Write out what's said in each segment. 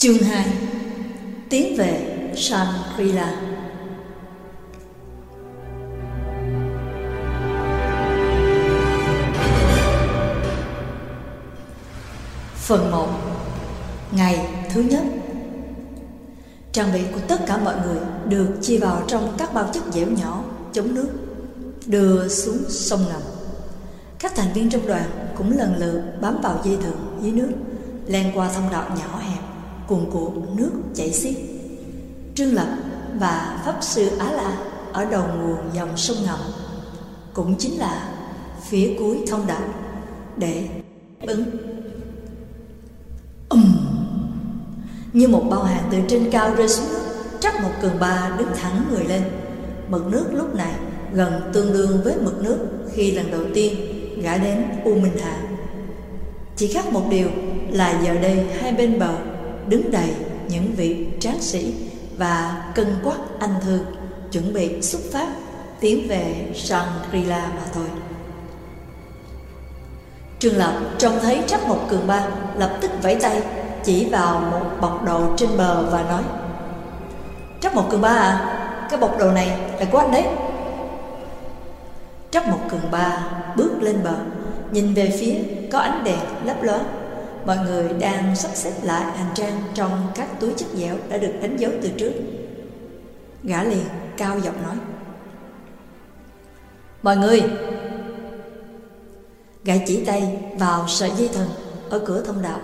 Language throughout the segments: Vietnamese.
Chương 2: Tiến về Shangri-La. Phần 1. Ngày thứ nhất. Trang bị của tất cả mọi người được chia vào trong các bao chất dẻo nhỏ chống nước, đưa xuống sông ngầm. Các thành viên trong đoàn cũng lần lượt bám vào dây thừng dưới nước, len qua thông đạo nhỏ hẹp cuồn cuộn nước chảy xiết. Trương Lập và Pháp Sư Á La ở đầu nguồn dòng sông ngầm, cũng chính là phía cuối thông đạo, để ứng. Như một bao hàng từ trên cao rơi xuống nước, Trắc Mộc Cường Ba đứng thẳng người lên. Mực nước lúc này gần tương đương với mực nước khi lần đầu tiên gã đến U Minh Hà. Chỉ khác một điều là giờ đây hai bên bờ đứng đầy những vị tráng sĩ và cân quắc anh thư, chuẩn bị xuất phát tiến về Shangri-La mà thôi. Trương Lập trông thấy Trắc Mộc Cường Ba, lập tức vẫy tay chỉ vào một bọc đồ trên bờ và nói: "Trắc Mộc Cường Ba à, cái bọc đồ này là của anh đấy." Trắc Mộc Cường Ba bước lên bờ, nhìn về phía có ánh đèn lấp lóe. Mọi người đang sắp xếp lại hành trang trong các túi chất dẻo đã được đánh dấu từ trước. Gã liền cao giọng nói: "Mọi người!" Gã chỉ tay vào sợi dây thừng ở cửa thông đạo.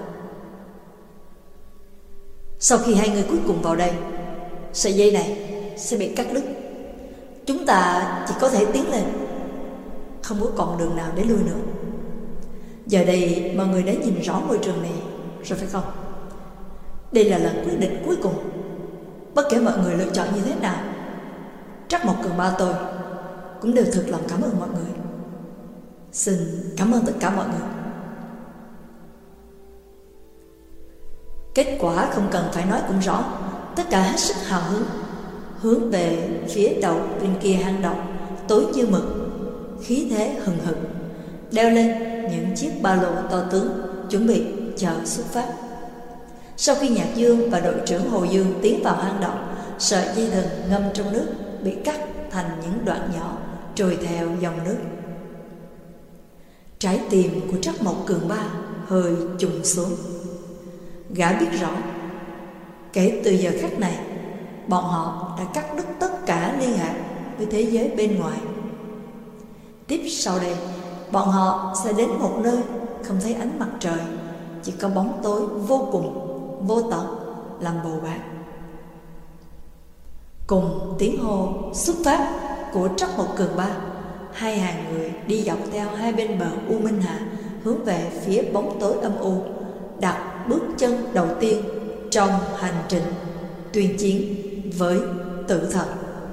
"Sau khi hai người cuối cùng vào đây, sợi dây này sẽ bị cắt đứt. Chúng ta chỉ có thể tiến lên, không có còn đường nào để lui nữa. Giờ đây mọi người đã nhìn rõ môi trường này rồi phải không? Đây là lần quyết định cuối cùng. Bất kể mọi người lựa chọn như thế nào, Trắc Mộc Cường Ba tôi cũng đều thực lòng cảm ơn mọi người. Xin cảm ơn tất cả mọi người." Kết quả không cần phải nói cũng rõ. Tất cả hết sức hào hứng hướng về phía đầu bên kia hang động tối như mực, khí thế hừng hực, đeo lên những chiếc ba lô to tướng, chuẩn bị chờ xuất phát. Sau khi Nhạc Dương và đội trưởng Hồ Dương tiến vào hang động, sợi dây thừng ngâm trong nước bị cắt thành những đoạn nhỏ trôi theo dòng nước. Trái tim của Trắc Mộc Cường Ba hơi trùng xuống. Gã biết rõ, kể từ giờ khắc này, bọn họ đã cắt đứt tất cả liên hệ với thế giới bên ngoài. Tiếp sau đây, bọn họ sẽ đến một nơi không thấy ánh mặt trời, chỉ có bóng tối vô cùng, vô tận làm bầu bạn. Cùng tiếng hô xuất phát của Trắc Mộc Cường Ba, hai hàng người đi dọc theo hai bên bờ U Minh Hà, hướng về phía bóng tối âm u, đặt bước chân đầu tiên trong hành trình tuyên chiến với tử thần.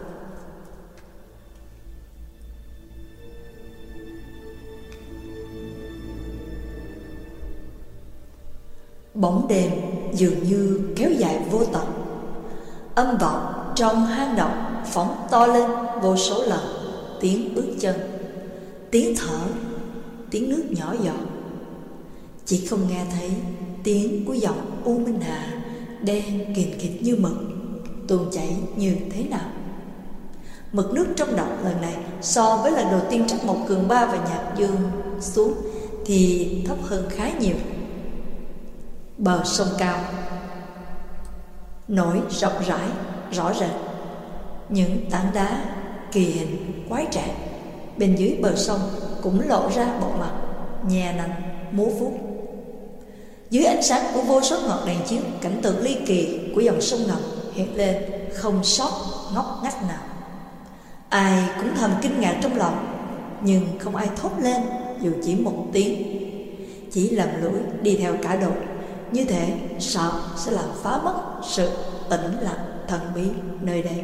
Bóng đêm dường như kéo dài vô tận. Âm vọng trong hang động phóng to lên vô số lần tiếng bước chân, tiếng thở, tiếng nước nhỏ giọt. Chỉ không nghe thấy tiếng của dòng U Minh Hà đen kìn kịt như mực tuôn chảy như thế nào. Mực nước trong động lần này so với lần đầu tiên Trắc Mộc Cường Ba và Nhạc Dương xuống thì thấp hơn khá nhiều. Bờ sông cao nổi rộng rãi rõ rệt, những tảng đá kỳ hình quái trạng bên dưới bờ sông cũng lộ ra bộ mặt nhè nành múa vuốt. Dưới ánh sáng của vô số ngọn đèn chiếu, cảnh tượng ly kỳ của dòng sông ngầm hiện lên không sót ngóc ngách nào. Ai cũng thầm kinh ngạc trong lòng, nhưng không ai thốt lên dù chỉ một tiếng, chỉ lầm lũi đi theo cả đội, như thể sợ sẽ làm phá mất sự tĩnh lặng thần bí nơi đây.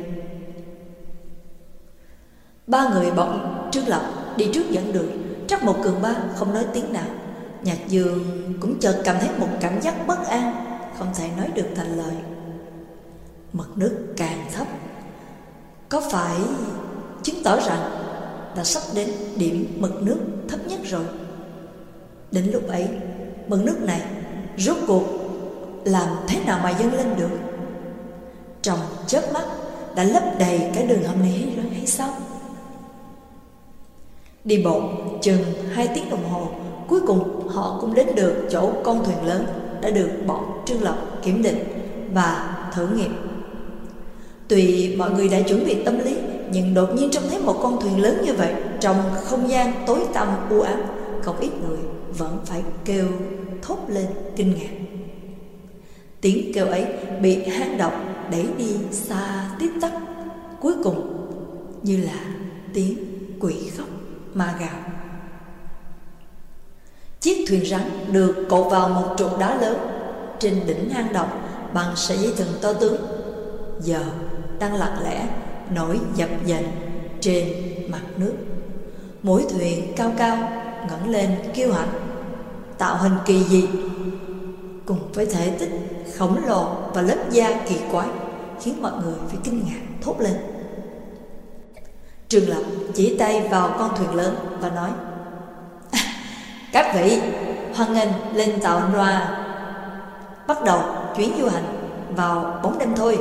Ba người bọn Trương Lập đi trước dẫn đường. Trắc Mộc Cường Ba không nói tiếng nào. Nhạc Dương cũng chợt cảm thấy một cảm giác bất an, không thể nói được thành lời. Mực nước càng thấp, có phải chứng tỏ rằng đã sắp đến điểm mực nước thấp nhất rồi? Đến lúc ấy, mực nước này rốt cuộc làm thế nào mà dâng lên được? Trong chớp mắt đã lấp đầy cả đường hầm này rồi hay sao? Đi bộ chừng 2 tiếng đồng hồ, cuối cùng họ cũng đến được chỗ con thuyền lớn đã được bọn Trương Lập kiểm định và thử nghiệm. Tuy mọi người đã chuẩn bị tâm lý, nhưng đột nhiên trông thấy một con thuyền lớn như vậy trong không gian tối tăm u ám, không ít người vẫn phải kêu thốt lên kinh ngạc. Tiếng kêu ấy bị hang động đẩy đi xa tít tắp, cuối cùng như là tiếng quỷ khóc ma gào. Chiếc thuyền rắn được cột vào một trụ đá lớn trên đỉnh hang động bằng sợi dây thừng to tướng, giờ đang lặng lẽ nổi dập dềnh trên mặt nước. Mũi thuyền cao cao ngẩng lên kiêu hãnh, tạo hình kỳ dị cùng với thể tích khổng lồ và lớp da kỳ quái, khiến mọi người phải kinh ngạc thốt lên. Trương Lập chỉ tay vào con thuyền lớn và nói: các vị hoan nghênh lên tàu Noa, bắt đầu chuyến du hành vào bóng đêm thôi.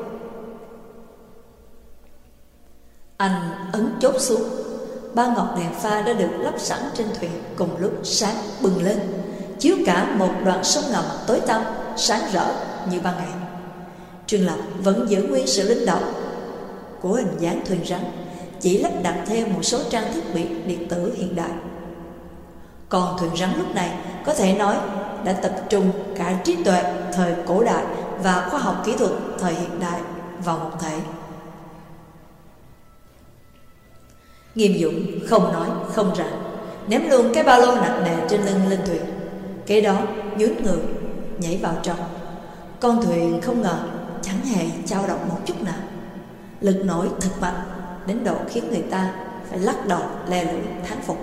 Anh ấn chốt xuống. 3 ngọn đèn pha đã được lắp sẵn trên thuyền cùng lúc sáng bừng lên, chiếu cả một đoạn sông ngầm tối tăm sáng rỡ như ban ngày. Trương Lập vẫn giữ nguyên sự linh động của hình dáng thuyền rắn, chỉ lắp đặt thêm một số trang thiết bị điện tử hiện đại. Còn thuyền rắn lúc này có thể nói đã tập trung cả trí tuệ thời cổ đại và khoa học kỹ thuật thời hiện đại vào một thể. Nghiêm Dũng không nói không rằng, ném luôn cái ba lô nặng nề trên lưng lên thuyền, kế đó nhún người nhảy vào trong. Con thuyền không ngờ chẳng hề dao động một chút nào, lực nổi thật mạnh đến độ khiến người ta phải lắc đầu le lưỡi thán phục.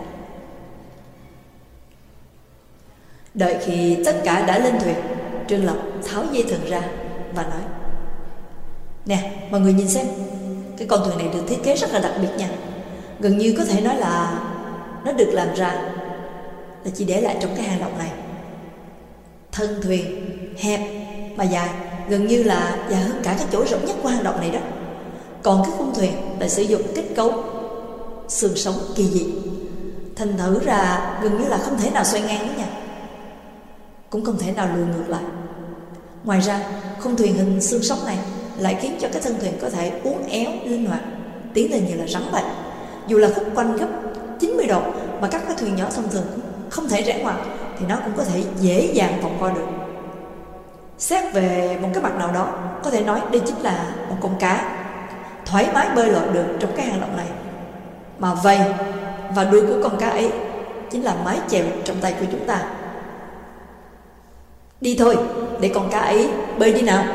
Đợi khi tất cả đã lên thuyền, Trương Lập tháo dây thừng ra và nói: nè, mọi người nhìn xem, cái con thuyền này được thiết kế rất là đặc biệt nha. Gần như có thể nói là nó được làm ra là chỉ để lại trong cái hang động này. Thân thuyền hẹp mà dài, gần như là dài hơn cả cái chỗ rộng nhất của hang động này đó. Còn cái khung thuyền lại sử dụng kết cấu xương sống kỳ dị, thành thử ra gần như là không thể nào xoay ngang nữa nha, cũng không thể nào lùi ngược lại. Ngoài ra, khung thuyền hình xương sống này lại khiến cho cái thân thuyền có thể uốn éo linh hoạt, tiến lên như là rắn vậy. Dù là khúc quanh gấp 90 độ mà các cái thuyền nhỏ thông thường không thể rẽ ngoặt, thì nó cũng có thể dễ dàng vòng qua được. Xét về một cái mặt nào đó, có thể nói đây chính là một con cá thoải mái bơi lội được trong cái hang động này. Mà vây và đuôi của con cá ấy chính là mái chèo trong tay của chúng ta. Đi thôi, để con cá ấy bơi đi nào.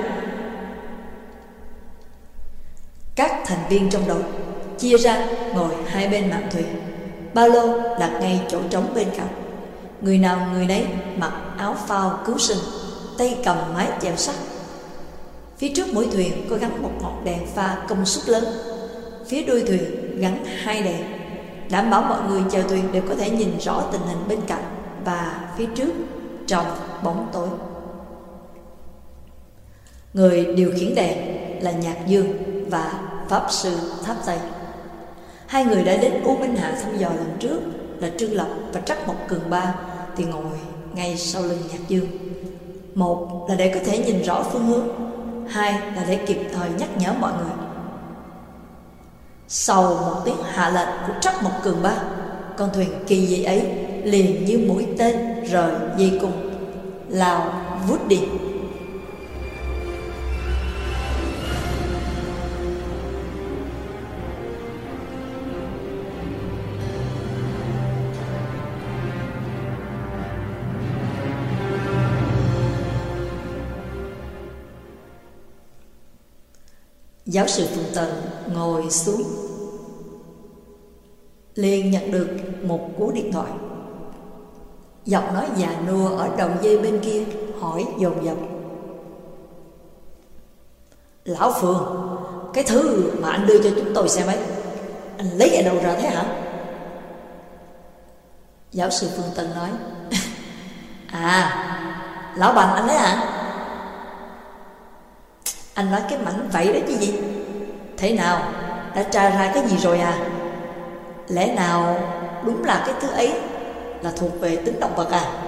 Các thành viên trong đội chia ra ngồi hai bên mạn thuyền, ba lô đặt ngay chỗ trống bên cạnh. Người nào người nấy mặc áo phao cứu sinh, tay cầm mái chèo sắt. Phía trước mỗi thuyền có gắn một ngọn đèn pha công suất lớn, phía đuôi thuyền gắn 2 đèn, đảm bảo mọi người chèo thuyền đều có thể nhìn rõ tình hình bên cạnh và phía trước trong bóng tối. Người điều khiển đèn là Nhạc Dương và Pháp Sư Tháp Tây. Hai người đã đến U Minh Hạ thăm dò lần trước là Trương Lập và Trắc Mộc Cường Ba thì ngồi ngay sau lưng Nhạc Dương. Một là để có thể nhìn rõ phương hướng, hai là để kịp thời nhắc nhở mọi người. Sau một tiếng hạ lệnh của Trắc Mộc Cường Ba, con thuyền kỳ dị ấy liền như mũi tên rời dây cung, lao vút đi. Giáo sư Phương Tần ngồi xuống, liền nhận được một cú điện thoại. Giọng nói già nua ở đầu dây bên kia hỏi dồn dập: Lão Phương, cái thứ mà anh đưa cho chúng tôi xem ấy, anh lấy ở đâu ra thế hả? Giáo sư Phương Tần nói: À, lão Bành anh ấy hả? Anh nói cái mảnh vậy đó chứ gì? Thế nào, đã tra ra cái gì rồi à? Lẽ nào đúng là cái thứ ấy là thuộc về tính động vật à?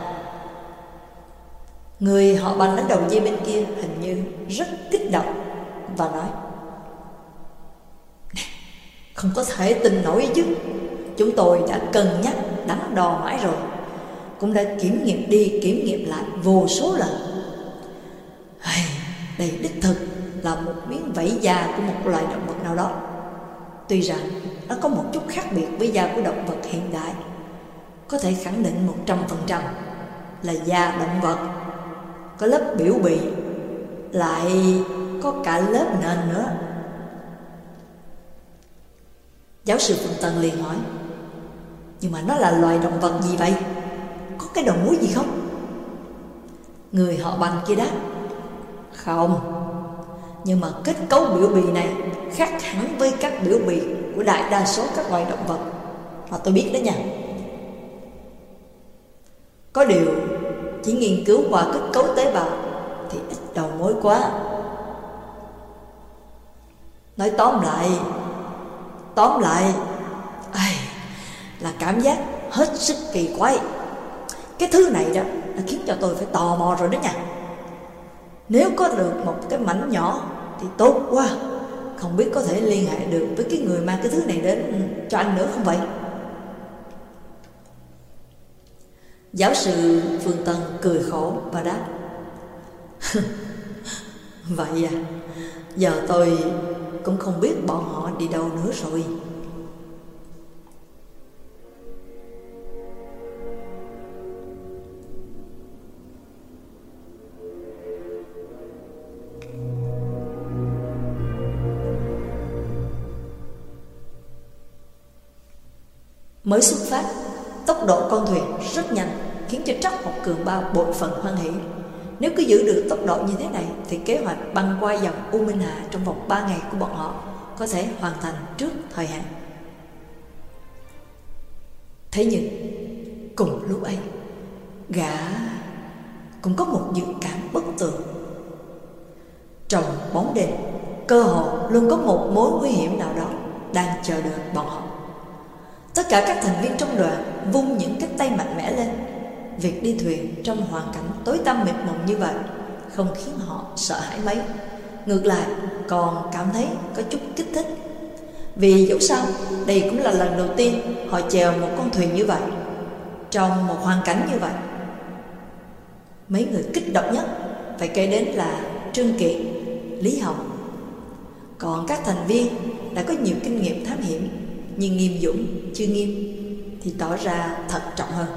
Người họ Bành ở đầu dây bên kia hình như rất kích động và nói: Không có thể tin nổi chứ. Chúng tôi đã cân nhắc đắn đo mãi rồi, cũng đã kiểm nghiệm đi kiểm nghiệm lại vô số lần. Đây đích thực là một miếng vảy da của một loài động vật nào đó. Tuy rằng nó có một chút khác biệt với da của động vật hiện đại, có thể khẳng định 100% là da động vật, có lớp biểu bì, lại có cả lớp nền nữa. Giáo sư Phương Tân liền hỏi: Nhưng mà nó là loài động vật gì vậy? Có cái đầu múi gì không? Người họ Bành kia đáp: Không, nhưng mà kết cấu biểu bì này khác hẳn với các biểu bì của đại đa số các loài động vật mà tôi biết đó nha. Có điều chỉ nghiên cứu qua kết cấu tế bào thì ít đầu mối quá. Nói tóm lại là cảm giác hết sức kỳ quái. Cái thứ này đó nó khiến cho tôi phải tò mò rồi đó nha. Nếu có được một cái mảnh nhỏ thì tốt quá. Không biết có thể liên hệ được với cái người mang cái thứ này đến cho anh nữa không vậy? Giáo sư Phương Tân cười khổ và đáp: Vậy à, giờ tôi cũng không biết bọn họ đi đâu nữa rồi. Mới xuất phát, tốc độ con thuyền rất nhanh, khiến cho Trắc Mộc Cường Ba bội phần hoan hỉ. Nếu cứ giữ được tốc độ như thế này thì kế hoạch băng qua dòng U Minh Hạ trong vòng 3 ngày của bọn họ có thể hoàn thành trước thời hạn. Thế nhưng cùng lúc ấy, gã cũng có một dự cảm bất tường. Trong bóng đêm, cơ hồ luôn có một mối nguy hiểm nào đó đang chờ đợi bọn họ. Tất cả các thành viên trong đoàn vung những cái tay mạnh mẽ lên. Việc đi thuyền trong hoàn cảnh tối tăm mịt mùng như vậy không khiến họ sợ hãi mấy, ngược lại còn cảm thấy có chút kích thích. Vì dẫu sao đây cũng là lần đầu tiên họ chèo một con thuyền như vậy, trong một hoàn cảnh như vậy. Mấy người kích động nhất phải kể đến là Trương Kiệt, Lý Hồng. Còn các thành viên đã có nhiều kinh nghiệm thám hiểm, nhưng Nghiêm Dũng chưa Nghiêm thì tỏ ra thận trọng hơn.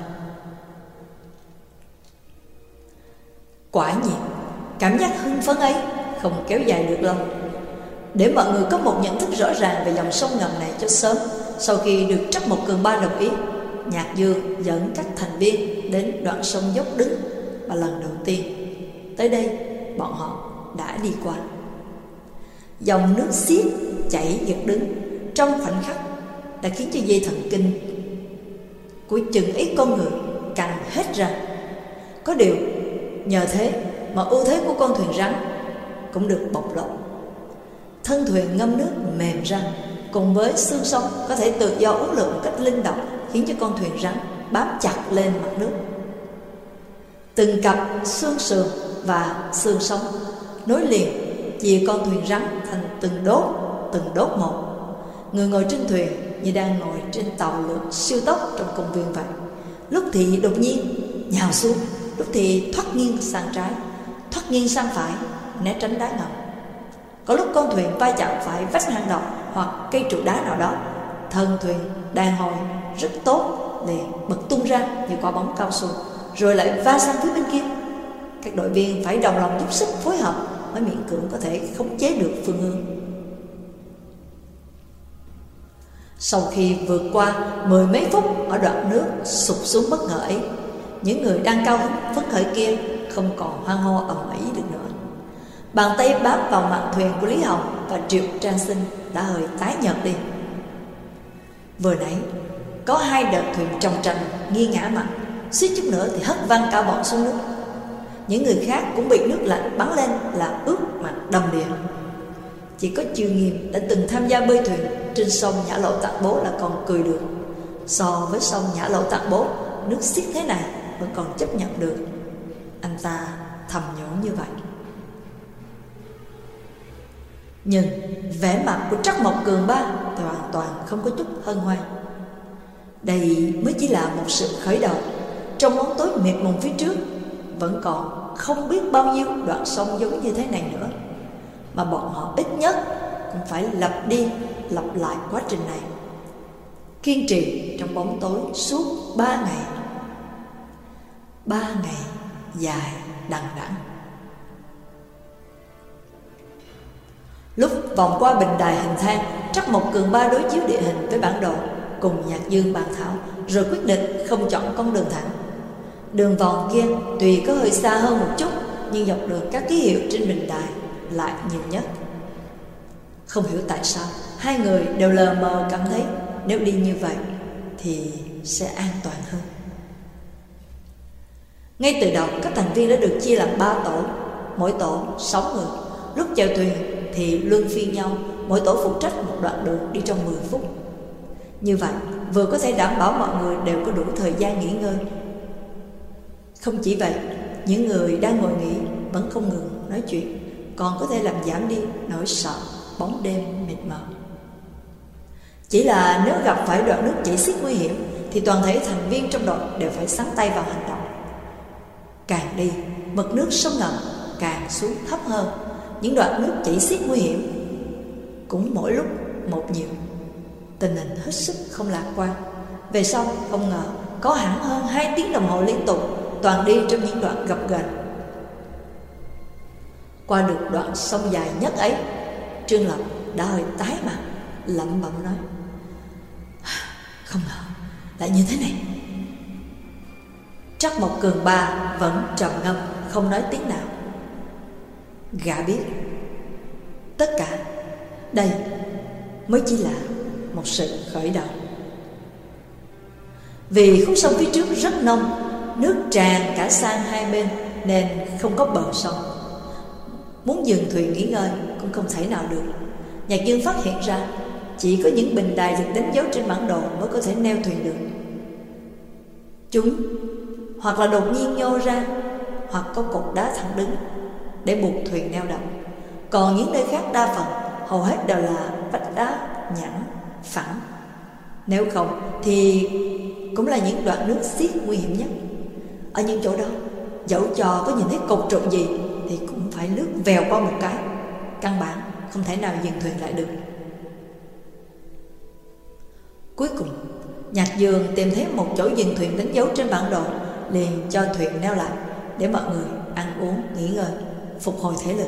Quả nhiên, cảm giác hưng phấn ấy không kéo dài được lâu. Để mọi người có một nhận thức rõ ràng về dòng sông ngầm này cho sớm, sau khi được Trắc Mộc Cường Ba đồng ý, Nhạc Dương dẫn các thành viên đến đoạn sông dốc đứng mà lần đầu tiên. Tới đây, bọn họ đã đi qua. Dòng nước xiết chảy giật đứng trong khoảnh khắc đã khiến cho dây thần kinh của chừng ít con người căng hết ra. Có điều nhờ thế mà ưu thế của con thuyền rắn cũng được bộc lộ. Thân thuyền ngâm nước mềm ra, cùng với xương sông có thể tự do uốn lượn một cách linh động, khiến cho con thuyền rắn bám chặt lên mặt nước. Từng cặp xương sườn và xương sống nối liền, chia con thuyền rắn thành từng đốt một. Người ngồi trên thuyền như đang ngồi trên tàu lượn siêu tốc trong công viên vậy. Lúc thì đột nhiên nhào xuống, lúc thì thoát nghiêng sang trái, thoát nghiêng sang phải, né tránh đá ngầm. Có lúc con thuyền va chạm phải vách hang động hoặc cây trụ đá nào đó, thân thuyền đàn hồi rất tốt liền bật tung ra như quả bóng cao su, rồi lại va sang phía bên kia. Các đội viên phải đồng lòng giúp sức phối hợp mới miễn cưỡng có thể khống chế được phương hướng. Sau khi vượt qua 10 mấy phút ở đoạn nước sụp xuống bất ngờ ấy, những người đang cao hứng phấn khởi kia không còn hoan hô ầm ĩ được nữa. Bàn tay bám vào mạn thuyền của Lý Hồng và Triệu Trang Sinh đã hơi tái nhợt đi. Vừa nãy có 2 đợt thuyền trồng tranh nghiêng ngã mặt, suýt chút nữa thì hất văng cả bọn xuống nước. Những người khác cũng bị nước lạnh bắn lên làm ướt mạnh đầm đìa. Chỉ có Chư Nghiêm đã từng tham gia bơi thuyền trên sông Nhã Lậu Tạng Bố là còn cười được. So với sông Nhã Lậu Tạng Bố, nước xiết thế này vẫn còn chấp nhận được. Anh ta thầm nhủ như vậy. Nhưng vẻ mặt của Trắc Mộc Cường Ba thì hoàn toàn không có chút hân hoan. Đây mới chỉ là một sự khởi đầu. Trong bóng tối mịt mùng phía trước vẫn còn không biết bao nhiêu đoạn sông giống như thế này nữa, mà bọn họ ít nhất cũng phải lặp đi lặp lại quá trình này, kiên trì trong bóng tối suốt 3 ngày. 3 ngày dài đằng đẵng. Lúc vòng qua bình đài hình thang, Trắc Mộc Cường Ba đối chiếu địa hình với bản đồ, cùng Nhạc Dương bàn thảo, rồi quyết định không chọn con đường thẳng. Đường vòng kia tuy có hơi xa hơn một chút, nhưng dọc đường các ký hiệu trên bình đài lại nhiều nhất. Không hiểu tại sao hai người đều lờ mờ cảm thấy nếu đi như vậy thì sẽ an toàn hơn. Ngay từ đầu, các thành viên đã được chia làm 3 tổ, mỗi tổ 6 người. Lúc chèo thuyền thì luân phiên nhau, mỗi tổ phụ trách một đoạn đường đi trong 10 phút. Như vậy vừa có thể đảm bảo mọi người đều có đủ thời gian nghỉ ngơi. Không chỉ vậy, những người đang ngồi nghỉ vẫn không ngừng nói chuyện, còn có thể làm giảm đi nỗi sợ bóng đêm mịt mờ. Chỉ là nếu gặp phải đoạn nước chảy xiết nguy hiểm thì toàn thể thành viên trong đội đều phải xắn tay vào hành động. Càng đi, mực nước sông ngầm càng xuống thấp hơn. Những đoạn nước chảy xiết nguy hiểm cũng mỗi lúc một nhiều. Tình hình hết sức không lạc quan. Về sau không ngờ có hẳn hơn 2 tiếng đồng hồ liên tục, toàn đi trong những đoạn gập ghềnh. Qua được đoạn sông dài nhất ấy, Trương Lập đã hơi tái mặt, lẩm bẩm nói: không ngờ lại như thế này. Trắc Mộc Cường Ba vẫn trầm ngâm không nói tiếng nào. Gã biết tất cả đây mới chỉ là một sự khởi đầu. Vì khúc sông phía trước rất nông, nước tràn cả sang hai bên nên không có bờ sông. Muốn dừng thuyền nghỉ ngơi cũng không thể nào được. Nhạc Dương phát hiện ra chỉ có những bình đài được đánh dấu trên bản đồ mới có thể neo thuyền được. Chúng hoặc là đột nhiên nhô ra, hoặc có cột đá thẳng đứng để buộc thuyền neo đậu. Còn những nơi khác đa phần hầu hết đều là vách đá nhẵn phẳng. Nếu không thì cũng là những đoạn nước xiết nguy hiểm nhất. Ở những chỗ đó, dẫu cho có nhìn thấy cột trụ gì thì cũng phải lướt vèo qua một cái, căn bản không thể nào dừng thuyền lại được. Cuối cùng, Nhạc Dương tìm thấy một chỗ dừng thuyền đánh dấu trên bản đồ, liền cho thuyền neo lại để mọi người ăn uống, nghỉ ngơi, phục hồi thể lực.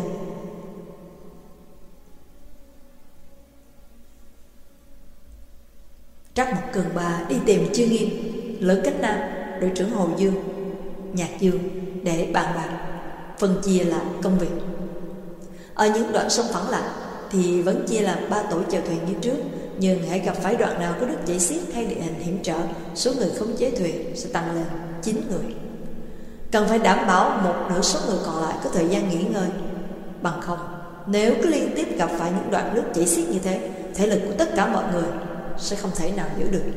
Trắc Mộc Cường Ba đi tìm Chư Nghiêm, Lữ Cánh Nam, đội trưởng Hồ Dương, Nhạc Dương để bàn bạc, phân chia lại công việc. Ở những đoạn sông phẳng lặng thì vẫn chia làm 3 tổ chèo thuyền như trước, nhưng hãy gặp phải đoạn nào có nước chảy xiết hay địa hình hiểm trở, số người khống chế thuyền sẽ tăng lên 9 người. Cần phải đảm bảo một nửa số người còn lại có thời gian nghỉ ngơi. Bằng không, nếu cứ liên tiếp gặp phải những đoạn nước chảy xiết như thế, thể lực của tất cả mọi người sẽ không thể nào giữ được.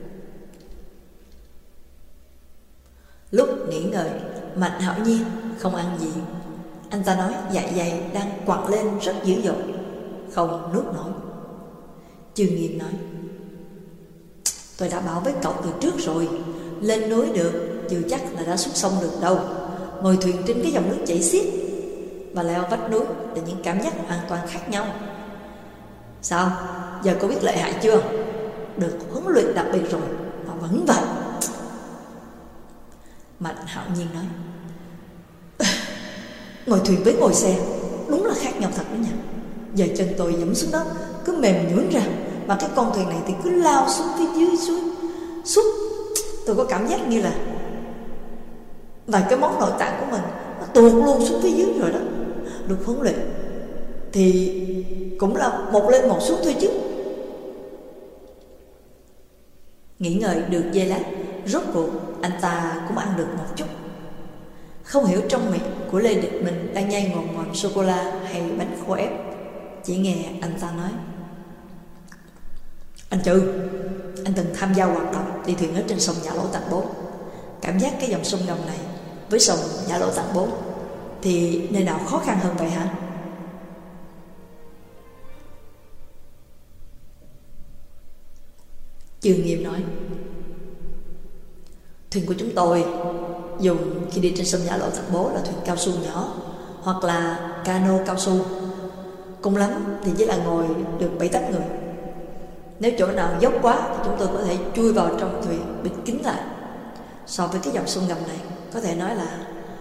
Lúc nghỉ ngơi, Mạnh Hạo Nhiên không ăn gì. Anh ta nói dạ dày đang quặn lên rất dữ dội, không nuốt nổi. Chư Nghiêm nói: tôi đã bảo với cậu từ trước rồi, lên núi được chưa chắc là đã xuống sông được đâu. Ngồi thuyền trên cái dòng nước chảy xiết và leo vách núi là những cảm giác hoàn toàn khác nhau. Sao, giờ cô biết lợi hại chưa? Được huấn luyện đặc biệt rồi mà vẫn vậy. Mạnh Hạo Nhiên nói: ngồi thuyền với ngồi xe đúng là khác nhau thật đó nha. Giờ chân tôi dẫm xuống đó cứ mềm nhũn ra, mà cái con thuyền này thì cứ lao xuống phía dưới suốt. Tôi có cảm giác như là vài cái món nội tạng của mình nó tuột luôn xuống phía dưới rồi đó. Được huấn luyện thì cũng là một lên một xuống thôi chứ. Nghỉ ngơi được giây lát, rốt cuộc anh ta cũng ăn được một chút. Không hiểu trong miệng của Lê Địch mình đang nhai ngồm ngòm sô-cô-la hay bánh khô ép. Chỉ nghe anh ta nói: "Anh Trừ, anh từng tham gia hoạt động đi thuyền ở trên sông Nhà Lỗ Tạng Bố. Cảm giác cái dòng sông ngầm này với sông Nhà Lỗ Tạng Bố thì nơi nào khó khăn hơn vậy hả?" Chư Nghiêm nói: "Thuyền của chúng tôi dùng khi đi trên sông Nhà Lỗ Tạng Bố là thuyền cao su nhỏ, hoặc là cano cao su. Cùng lắm thì chỉ là ngồi được 7-8 người. Nếu chỗ nào dốc quá thì chúng tôi có thể chui vào trong thuyền bịt kín lại. So với cái dòng sông ngầm này, có thể nói là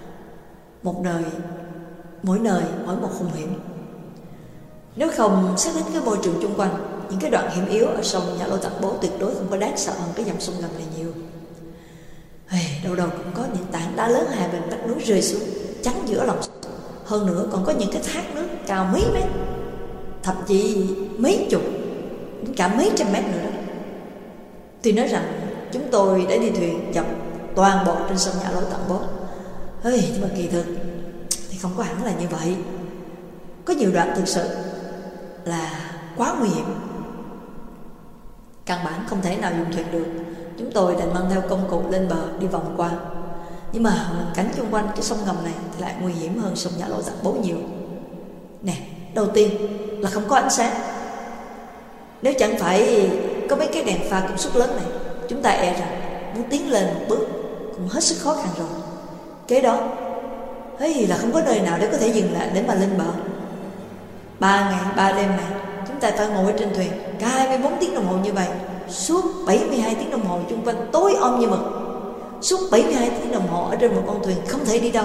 mỗi nơi mỗi một hung hiểm. Nếu không xét đến cái môi trường chung quanh, những cái đoạn hiểm yếu ở sông Nhà Lỗ Tạng Bố tuyệt đối không có đáng sợ hơn cái dòng sông ngầm này nhiều. Đâu đâu cũng có những tảng đá lớn hai bên vách núi rơi xuống chắn giữa lòng sông. Hơn nữa còn có những cái thác nước cao mấy mét, thậm chí mấy chục đến cả mấy trăm mét nữa đó. Tuy nói rằng chúng tôi đã đi thuyền dọc toàn bộ trên sông Nhà Lỗ Tạng Bố, nhưng mà kỳ thực thì không có hẳn là như vậy. Có nhiều đoạn thực sự là quá nguy hiểm, căn bản không thể nào dùng thuyền được. Chúng tôi đành mang theo công cụ lên bờ đi vòng qua. Nhưng mà hoàn cảnh xung quanh cái sông ngầm này thì lại nguy hiểm hơn sông Nhà Lỗ Tạng Bố nhiều. Nè, đầu tiên là không có ánh sáng. Nếu chẳng phải có mấy cái đèn pha công suất lớn này, chúng ta e rằng muốn tiến lên một bước cũng hết sức khó khăn rồi. Kế đó là không có nơi nào để có thể dừng lại để mà lên bờ. 3 ngày 3 đêm này chúng ta phải ngồi trên thuyền cả 24 tiếng đồng hồ như vậy, suốt 72 tiếng đồng hồ chung quanh tối om như mực. Suốt 72 tiếng đồng hồ ở trên một con thuyền không thể đi đâu.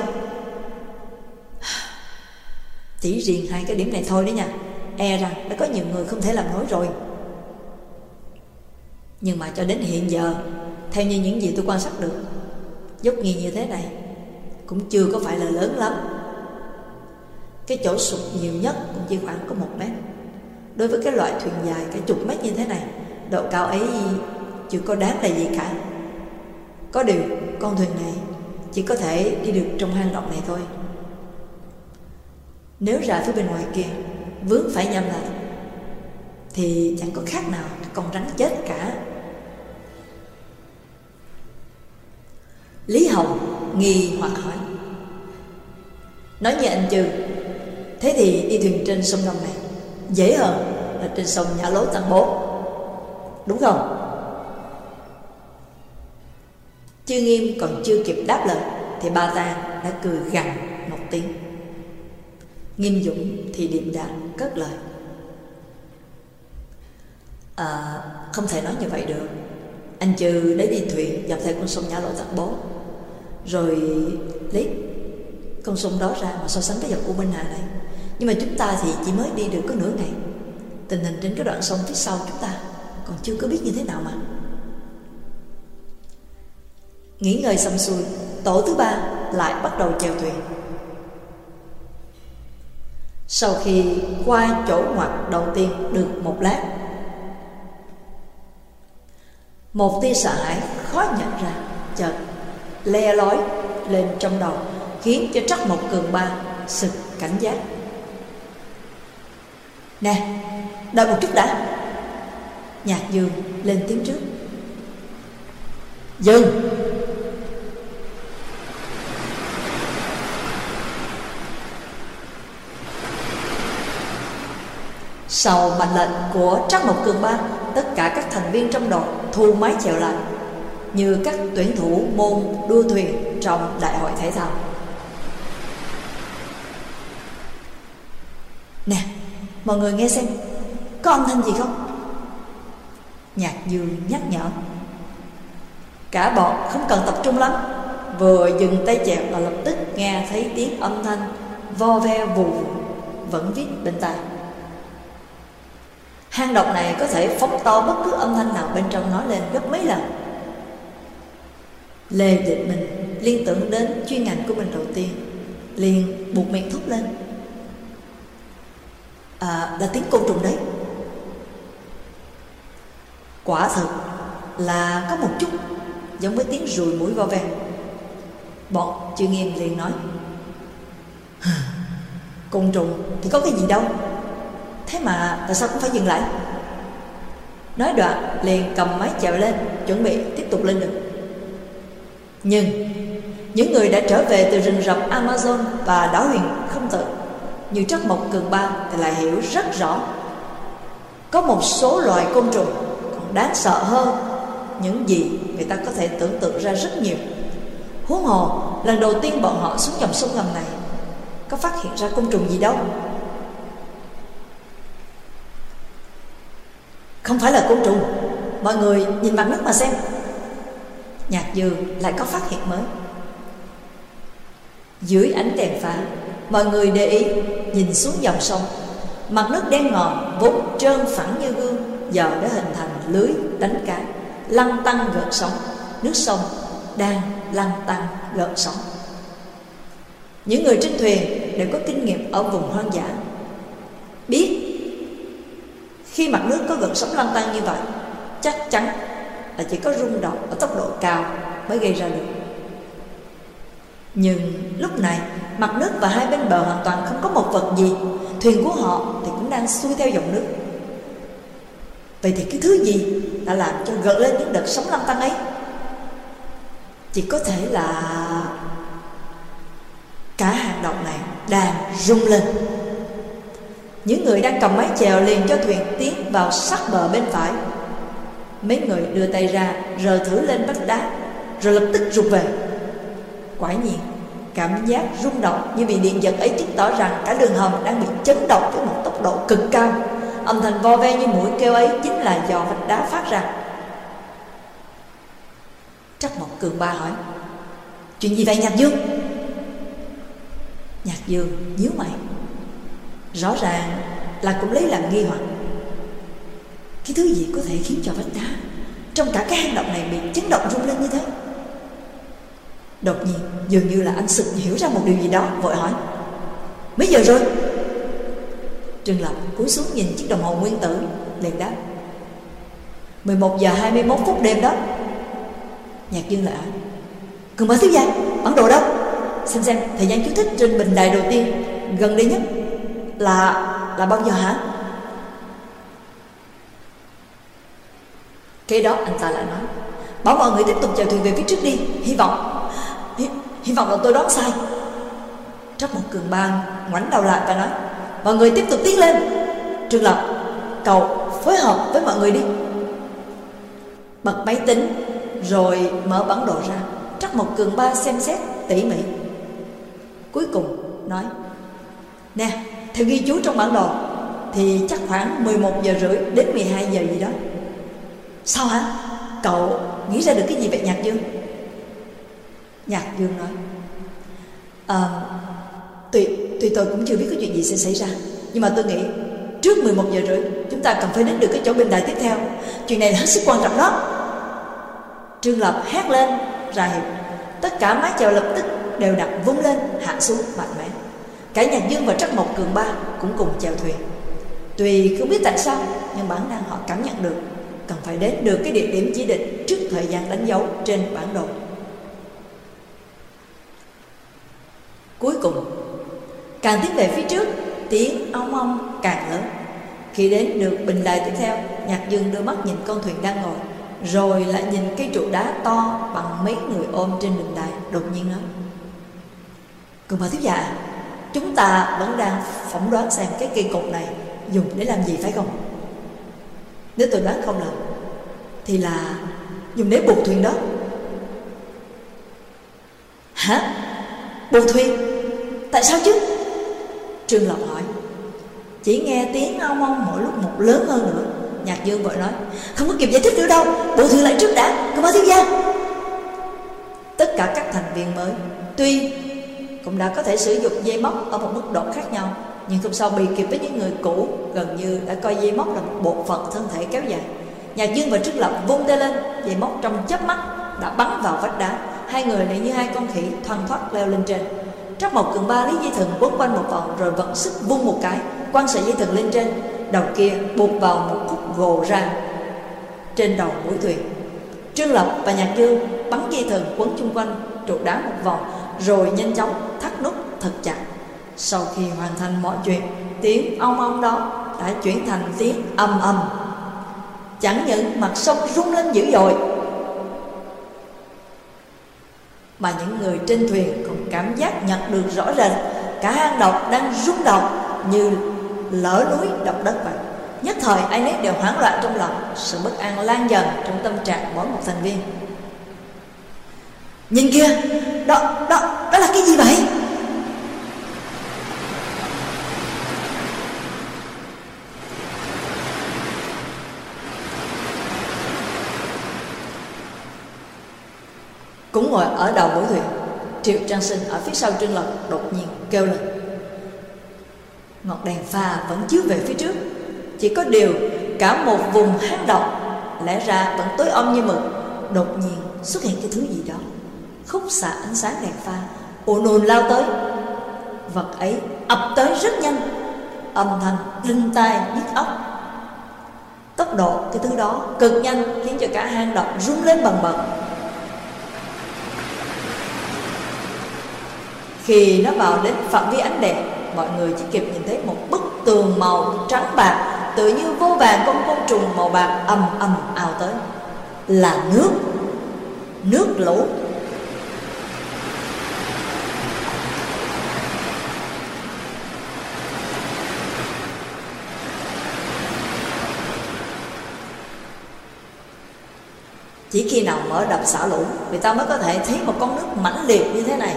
Chỉ riêng 2 cái điểm này thôi đấy nha, e rằng đã có nhiều người không thể làm nổi rồi. Nhưng mà cho đến hiện giờ, theo như những gì tôi quan sát được, dốc nghiêng như thế này cũng chưa có phải là lớn lắm. Cái chỗ sụt nhiều nhất cũng chỉ khoảng có 1 mét. Đối với cái loại thuyền dài cả chục mét như thế này, độ cao ấy chưa có đáng là gì cả. Có điều con thuyền này chỉ có thể đi được trong hang động này thôi. Nếu ra phía bên ngoài kia vướng phải nhầm lại thì chẳng có khác nào con rắn chết cả. Lý Hồng nghi hoặc hỏi: "Nói như anh Trừ, thế thì đi thuyền trên sông ngầm này dễ hơn là trên sông Nhà Lỗ Tạng Bố, đúng không?" Chư Nghiêm còn chưa kịp đáp lời thì Ba Tàng đã cười gằn một tiếng. Nghiêm Dũng thì điềm đạm cất lời: "Không thể nói như vậy được. Anh Trừ đã đi thuyền dọc theo con sông Nhà Lỗ Tạng Bố, rồi lấy con sông đó ra mà so sánh với dòng U Minh Hà này. Nhưng mà chúng ta thì chỉ mới đi được có nửa ngày. Tình hình trên cái đoạn sông phía sau chúng ta còn chưa có biết như thế nào mà." Nghỉ ngơi xong xuôi, tổ thứ 3 lại bắt đầu chèo thuyền. Sau khi qua chỗ ngoặt đầu tiên được một lát, một tia sợ hãi khó nhận ra chợt le lói lên trong đầu, khiến cho Trắc Mộc Cường Ba sực cảnh giác. "Nè, đợi một chút đã." Nhạc Dương lên tiếng trước: "Dừng!" Sau mệnh lệnh của Trắc Mộc Cường Ba, tất cả các thành viên trong đội thu mái chèo lại, như các tuyển thủ môn đua thuyền trong đại hội thể thao. "Nè, mọi người nghe xem, có âm thanh gì không?" Nhạc Dương nhắc nhở. Cả bọn không cần tập trung lắm, vừa dừng tay chèo là lập tức nghe thấy tiếng âm thanh vo ve vù vẫn viết bên tai. Hang động này có thể phóng to bất cứ âm thanh nào bên trong nói lên gấp mấy lần. Lê Địch mình liên tưởng đến chuyên ngành của mình đầu tiên, liền buộc miệng thốt lên: "Là tiếng côn trùng đấy." Quả thực là có một chút giống với tiếng ruồi muỗi vo ve. Bọn Chưa Nghiêm liền nói: côn trùng thì có cái gì đâu, thế mà tại sao cũng phải dừng lại? Nói đoạn liền cầm mái chèo lên, chuẩn bị tiếp tục lên đường. Nhưng những người đã trở về từ rừng rậm Amazon và đảo Huyền Không Tự như Trắc Mộc Cường Ba thì lại hiểu rất rõ, có một số loài côn trùng còn đáng sợ hơn những gì người ta có thể tưởng tượng ra rất nhiều. Huống hồ lần đầu tiên bọn họ xuống dòng sông ngầm này có phát hiện ra côn trùng gì đâu. Không phải là côn trùng, mọi người nhìn mặt nước mà xem. Nhạc Dương lại có phát hiện mới. Dưới ánh đèn pha, mọi người để ý nhìn xuống dòng sông. Mặt nước đen ngòm vốn trơn phẳng như gương giờ đã hình thành lưới đánh cá, lăn tăn gợn sóng. Nước sông đang lăn tăn gợn sóng. Những người trên thuyền đều có kinh nghiệm ở vùng hoang dã, biết khi mặt nước có gợn sóng lăn tăn như vậy, chắc chắn là chỉ có rung động ở tốc độ cao mới gây ra được. Nhưng lúc này mặt nước và hai bên bờ hoàn toàn không có một vật gì. Thuyền của họ thì cũng đang xuôi theo dòng nước. Vậy thì cái thứ gì đã làm cho gợn lên những đợt sóng lăn tăn ấy? Chỉ có thể là cả hang động này đang rung lên. Những người đang cầm mái chèo liền cho thuyền tiến vào sát bờ bên phải. Mấy người đưa tay ra rờ thử lên vách đá, rồi lập tức rụt về. Quả nhiên cảm giác rung động như bị điện giật ấy chứng tỏ rằng cả đường hầm đang bị chấn động với một tốc độ cực cao. Âm thanh vo ve như mũi kêu ấy chính là do vách đá phát ra. Trắc Mộc Cường Ba hỏi: chuyện gì vậy Nhạc Dương? Nhạc Dương nhíu mày. Rõ ràng là cũng lấy làm nghi hoặc. Cái thứ gì có thể khiến cho vách đá trong cả cái hang động này bị chấn động rung lên như thế? Đột nhiên dường như là anh sực hiểu ra một điều gì đó, vội hỏi: mấy giờ rồi? Trương Lập cúi xuống nhìn chiếc đồng hồ nguyên tử, liền đáp: 11 giờ 21 phút đêm đó. Nhạc Dương lại hỏi: Cường Ba thiếu gia, bản đồ đâu? Xem thời gian chú thích trên bình đài đầu tiên gần đây nhất là bao giờ hả? Cái đó anh ta lại nói: bảo mọi người tiếp tục chèo thuyền về phía trước đi, hy vọng là tôi đoán sai. Trắc Mộc Cường Ba ngoảnh đầu lại và nói: mọi người tiếp tục tiến lên. Trương Lập, cậu phối hợp với mọi người đi. Bật máy tính rồi mở bản đồ ra. Trắc Mộc Cường Ba xem xét tỉ mỉ, cuối cùng nói: nè, theo ghi chú trong bản đồ thì chắc khoảng 11 giờ rưỡi đến 12 giờ gì đó. Sao hả? Cậu nghĩ ra được cái gì vậy Nhạc Dương? Nhạc Dương nói: Tuy tôi cũng chưa biết có chuyện gì sẽ xảy ra, nhưng mà tôi nghĩ trước 11 giờ rưỡi chúng ta cần phải đến được cái chỗ bình đài tiếp theo. Chuyện này là hết sức quan trọng đó. Trương Lập hét lên ra hiệu. Tất cả mái chèo lập tức đều đặn vung lên hạ xuống mạnh mẽ. Cả Nhạc Dương và Trắc Mộc Cường Ba cũng cùng chèo thuyền. Tuy không biết tại sao, nhưng bản năng họ cảm nhận được cần phải đến được cái địa điểm chỉ định trước thời gian đánh dấu trên bản đồ. Cuối cùng, càng tiến về phía trước, tiếng ong ong càng lớn. Khi đến được bình đài tiếp theo, Nhạc Dương đưa mắt nhìn con thuyền đang ngồi, rồi lại nhìn cây trụ đá to bằng mấy người ôm trên bình đài, đột nhiên nói: Cường Ba thiếu gia, chúng ta vẫn đang phỏng đoán xem cái cây cột này dùng để làm gì phải không? Nếu tôi đoán không lầm thì là dùng để buộc thuyền đó. Hả? Buộc thuyền? Tại sao chứ? Trương Lập hỏi. Chỉ nghe tiếng ong ong mỗi lúc một lớn hơn nữa. Nhạc Dương vội nói: không có kịp giải thích nữa đâu, buộc thuyền lại trước đã, Cường Ba thiếu gia. Tất cả các thành viên mới tuy cũng đã có thể sử dụng dây móc ở một mức độ khác nhau, nhưng không sao bị kịp với những người cũ gần như đã coi dây móc là một bộ phận thân thể kéo dài. Nhạc Dương và Trương Lập vung tay lên, dây móc trong chớp mắt đã bắn vào vách đá. Hai người lại như hai con khỉ thoăn thoắt leo lên trên. Trắc Mộc Cường Ba lấy dây thừng quấn quanh một vòng, rồi vận sức vung một cái, quăng sợi dây thừng lên trên. Đầu kia buộc vào một khúc gồ ra trên đầu mũi thuyền. Trương Lập và Nhạc Dương bắn dây thừng quấn chung quanh trụ đá một vòng, rồi nhanh chóng thắt nút thật chặt. Sau khi hoàn thành mọi chuyện, tiếng ong ong đó đã chuyển thành tiếng ầm ầm. Chẳng những mặt sông rung lên dữ dội, mà những người trên thuyền còn cảm giác nhận được rõ rệt cả hang động đang rung động như lở núi động đất vậy. Nhất thời ai nấy đều hoảng loạn trong lòng, sự bất an lan dần trong tâm trạng mỗi một thành viên. Nhìn kìa, đó là cái gì vậy? Cũng ngồi ở đầu mũi thuyền, Triệu Trang Sinh ở phía sau Trương Lập đột nhiên kêu lên. Ngọn đèn pha vẫn chiếu về phía trước, chỉ có điều cả một vùng hang động lẽ ra vẫn tối om như mực, đột nhiên xuất hiện cái thứ gì đó khúc xạ ánh sáng đèn pha, ùn ùn lao tới. Vật ấy ập tới rất nhanh, âm thanh đinh tai nhức óc. Tốc độ cái thứ đó cực nhanh khiến cho cả hang động rung lên bần bật. Khi nó vào đến phạm vi ánh đèn, mọi người chỉ kịp nhìn thấy một bức tường màu trắng bạc, tự như vô vàn con côn trùng màu bạc ầm ầm ào tới. Là nước lũ. Chỉ khi nào mở đập xả lũ, người ta mới có thể thấy một con nước mãnh liệt như thế này.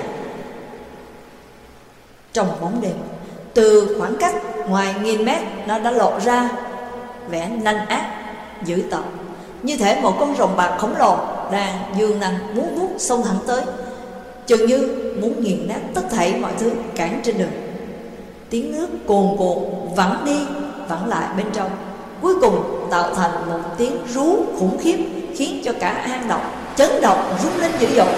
Trong bóng đêm, từ khoảng cách ngoài nghìn mét, nó đã lộ ra vẻ nanh ác, dữ tợn, như thể một con rồng bạc khổng lồ đang giương nanh múa vuốt xông thẳng tới, chừng như muốn nghiền nát tất thảy mọi thứ cản trên đường. Tiếng nước cuồn cuộn vẳng đi vẳng lại bên trong, cuối cùng tạo thành một tiếng rú khủng khiếp, khiến cho cả hang động chấn động rung lên dữ dội.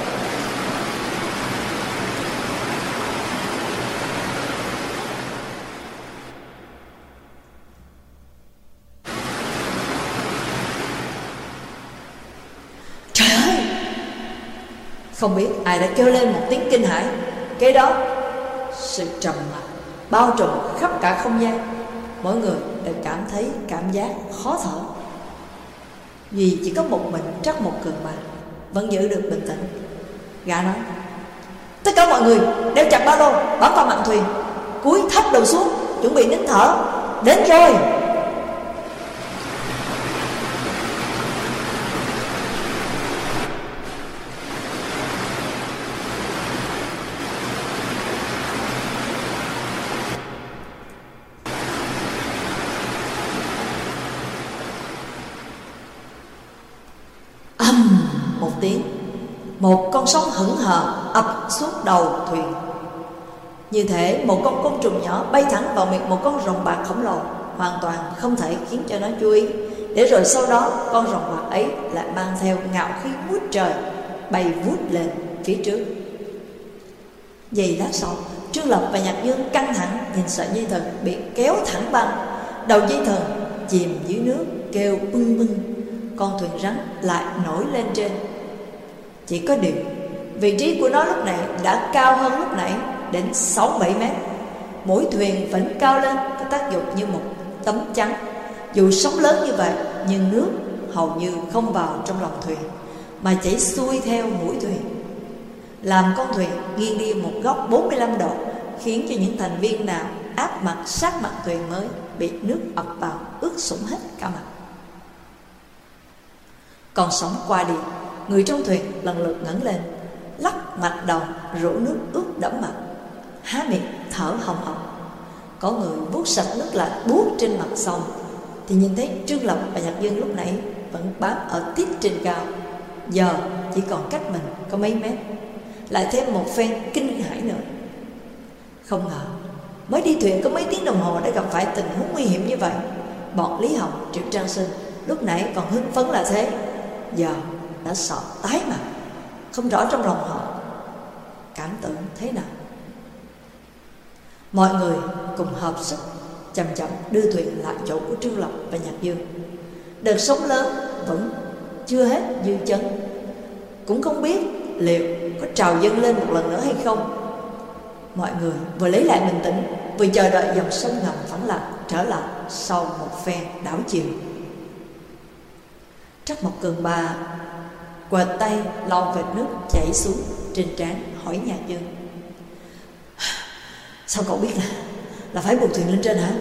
Trời ơi! Không biết ai đã kêu lên một tiếng kinh hãi. Kế đó, sự trầm mặc bao trùm khắp cả không gian. Mỗi người đều cảm thấy cảm giác khó thở. Vì chỉ có một mình Trắc Một Cường mà vẫn giữ được bình tĩnh. Gã nói: tất cả mọi người đeo chặt ba lô, bám vào mạn thuyền, cúi thấp đầu xuống, chuẩn bị nín thở. Đến rồi! Một tiếng, một con sóng hững hờ ập xuống đầu thuyền, như thể một con côn trùng nhỏ bay thẳng vào miệng một con rồng bạc khổng lồ, hoàn toàn không thể khiến cho nó chú ý. Để rồi sau đó con rồng bạc ấy lại mang theo ngạo khí ngút trời, bay vút lên phía trước. Giây lát sau, Trương Lập và Nhạc Dương căng thẳng nhìn sợi dây thừng bị kéo thẳng băng. Đầu dây thừng chìm dưới nước kêu bưng bưng, con thuyền rắn lại nổi lên trên. Chỉ có điều vị trí của nó lúc này đã cao hơn lúc nãy đến 6-7 mét. Mũi thuyền vẫn cao lên, có tác dụng như một tấm chắn. Dù sóng lớn như vậy, nhưng nước hầu như không vào trong lòng thuyền, mà chảy xuôi theo mũi thuyền, làm con thuyền nghiêng đi một góc 45 độ, khiến cho những thành viên nào áp mặt sát mặt thuyền mới bị nước ập vào ướt sũng hết cả mặt. Con sóng qua đi, người trong thuyền lần lượt ngẩng lên, lắc mặt đầu rủ nước ướt đẫm mặt, há miệng thở hồng hộc. Có người vuốt sạch nước lạnh buốt trên mặt sông, thì nhìn thấy Trương Lập và Nhạc Dương lúc nãy vẫn bám ở tít trên cao, giờ chỉ còn cách mình có mấy mét. Lại thêm một phen kinh hãi nữa. Không ngờ mới đi thuyền có mấy tiếng đồng hồ đã gặp phải tình huống nguy hiểm như vậy. Bọn Lý Hồng, Triệu Trang Sinh lúc nãy còn hưng phấn là thế, giờ đã sợ tái mặt. Không rõ trong lòng họ cảm tưởng thế nào. Mọi người cùng hợp sức chậm chậm đưa thuyền lại chỗ của Trương Lập và Nhạc Dương. Đợt sóng lớn vẫn chưa hết dư chấn, cũng không biết liệu có trào dâng lên một lần nữa hay không. Mọi người vừa lấy lại bình tĩnh, vừa chờ đợi dòng sông ngầm phẳng lặng trở lại sau một phen đảo chiều. Trắc Mộc Cường Ba quệt tay lau vệt nước chảy xuống trên trán, hỏi Nhạc Dương: sao cậu biết là phải buộc thuyền lên trên hả?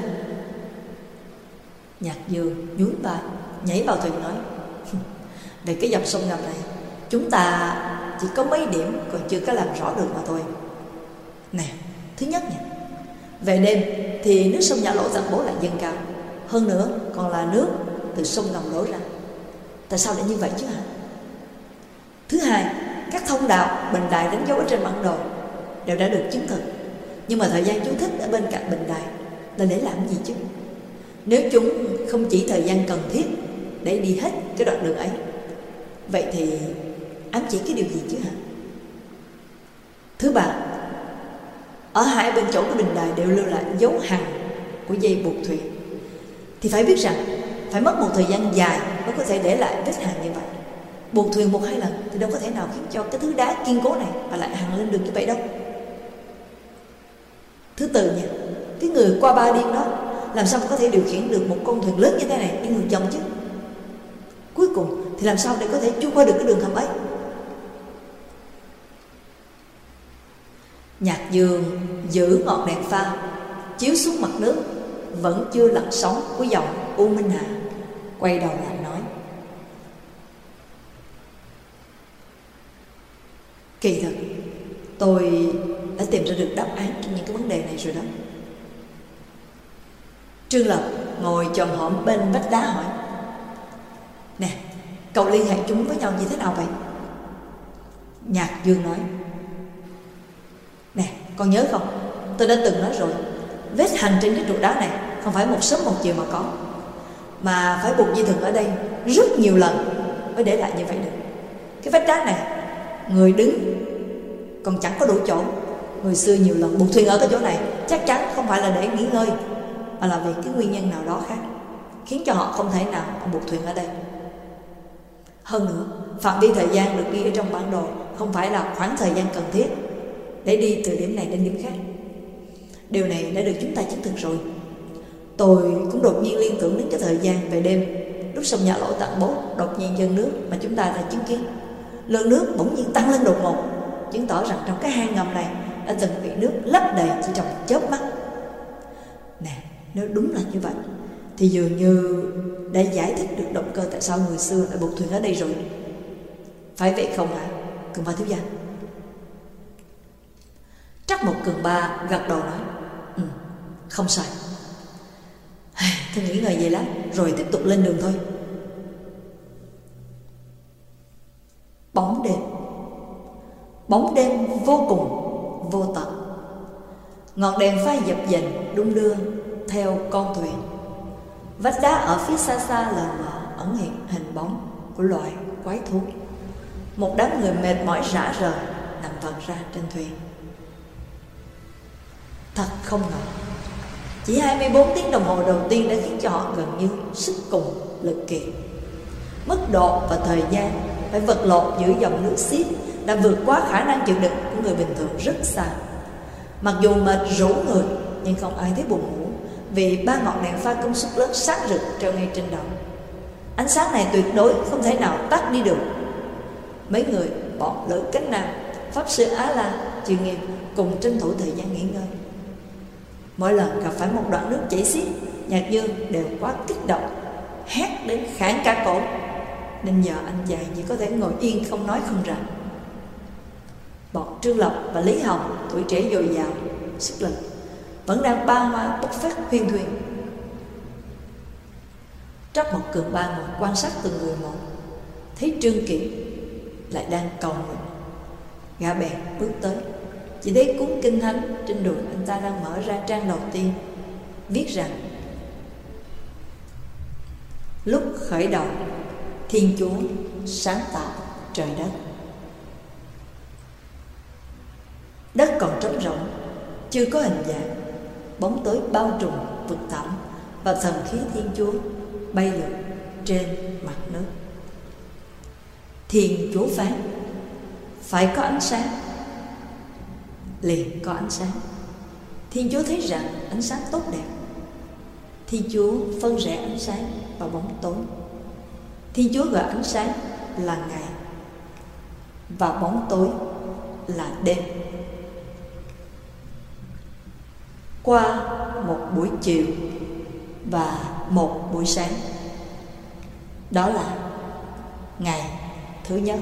Nhạc Dương nhún vai, nhảy vào thuyền nói: về cái dòng sông ngầm này, chúng ta chỉ có mấy điểm còn chưa có làm rõ được mà thôi. Nè, thứ nhất nha, về đêm thì nước sông Nhã Lỗ Tạng Bố lại dâng cao, hơn nữa còn là nước từ sông ngầm đổ ra. Tại sao lại như vậy chứ hả? Thứ hai, các thông đạo, bình đài đánh dấu ở trên bản đồ đều đã được chứng thực, nhưng mà thời gian chú thích ở bên cạnh bình đài là để làm gì chứ? Nếu chúng không chỉ thời gian cần thiết để đi hết cái đoạn đường ấy, vậy thì ám chỉ cái điều gì chứ hả? Thứ ba, ở hai bên chỗ của bình đài đều lưu lại dấu hằn của dây buộc thuyền, thì phải biết rằng phải mất một thời gian dài mới có thể để lại vết hằn như vậy. Buộc thuyền 1-2 lần thì đâu có thể nào khiến cho cái thứ đá kiên cố này mà lại hằn lên được như vậy đâu. Thứ tư nha, cái người qua ba điên đó làm sao mà có thể điều khiển được một con thuyền lớn như thế này đi ngược dòng chứ? Cuối cùng thì làm sao để có thể chui qua được cái đường hầm ấy? Nhạc Dương giữ ngọn đèn pha chiếu xuống mặt nước vẫn chưa lặn sóng của dòng U Minh Hà, quay đầu lại nói: kỳ thực tôi đã tìm ra được đáp án cho những cái vấn đề này rồi đó. Trương Lập ngồi chồm hổm bên vách đá hỏi: nè, cậu liên hệ chúng với nhau như thế nào vậy? Nhạc Dương nói: nè, con nhớ không, tôi đã từng nói rồi, vết hằn trên cái trụ đá này không phải một sớm một chiều mà có, mà phải buộc dây thừng ở đây rất nhiều lần mới để lại như vậy được. Cái vách đá này người đứng còn chẳng có đủ chỗ, người xưa nhiều lần buộc thuyền ở cái chỗ này chắc chắn không phải là để nghỉ ngơi, mà là vì cái nguyên nhân nào đó khác khiến cho họ không thể nào buộc thuyền ở đây. Hơn nữa, phạm vi thời gian được ghi ở trong bản đồ không phải là khoảng thời gian cần thiết để đi từ điểm này đến điểm khác. Điều này đã được chúng ta chứng thực rồi. Tôi cũng đột nhiên liên tưởng đến cái thời gian về đêm lúc sông Nhã Lỗ Tạng Bố đột nhiên dâng nước mà chúng ta đã chứng kiến. Lượng nước bỗng nhiên tăng lên đột ngột, chứng tỏ rằng trong cái hang ngầm này đã từng bị nước lấp đầy chỉ trong chớp mắt. Nè, nếu đúng là như vậy thì dường như đã giải thích được động cơ tại sao người xưa lại buộc thuyền ở đây rồi. Phải vậy không hả, Cường Ba thiếu gia? Trắc Mộc Cường Ba gật đầu nói: không sai. Tôi nghỉ ngơi vậy lắm rồi tiếp tục lên đường thôi. Bóng đêm vô cùng vô tận. Ngọn đèn pha dập dềnh đung đưa theo con thuyền. Vách đá ở phía xa xa lờ mờ ẩn hiện hình bóng của loài quái thú. Một đám người mệt mỏi rã rời nằm vật ra trên thuyền. Thật không ngờ, chỉ 24 tiếng đồng hồ đầu tiên đã khiến cho họ gần như sức cùng lực kiệt. Mức độ và thời gian phải vật lộn giữa dòng nước xiết đã vượt quá khả năng chịu đựng của người bình thường rất xa. Mặc dù mệt rũ người nhưng không ai thấy buồn ngủ, vì ba ngọn đèn pha công suất lớn sáng rực treo ngay trên đầu. Ánh sáng này tuyệt đối không thể nào tắt đi được. Mấy người bọn Lữ Cánh Nam, Pháp Sư Á La, Chiêu Nghiêm cùng tranh thủ thời gian nghỉ ngơi. Mỗi lần gặp phải một đoạn nước chảy xiết, Nhạc Dương đều quá kích động, hét đến khản cả cổ, nên giờ anh chàng chỉ có thể ngồi yên không nói không rằng. Bọn Trương Lập và Lý Hồng, tuổi trẻ dồi dào sức lực, vẫn đang ba hoa bốc phét huyên thuyên. Trắc Mộc Cường Ba ngồi quan sát từng người một, thấy Trương Kiệt lại đang cầu nguyện. Gã bèn bước tới, chỉ thấy cuốn kinh thánh trên đùi anh ta đang mở ra trang đầu tiên, viết rằng: lúc khởi đầu, Thiên Chúa sáng tạo trời đất. Đất còn trống rỗng, chưa có hình dạng, bóng tối bao trùm vực thẳm và thần khí Thiên Chúa bay lượn trên mặt nước. Thiên Chúa phán: phải có ánh sáng. Liền có ánh sáng. Thiên Chúa thấy rằng ánh sáng tốt đẹp. Thiên Chúa phân rẽ ánh sáng và bóng tối. Thiên Chúa gọi ánh sáng là ngày và bóng tối là đêm. Qua một buổi chiều và một buổi sáng, đó là ngày thứ nhất.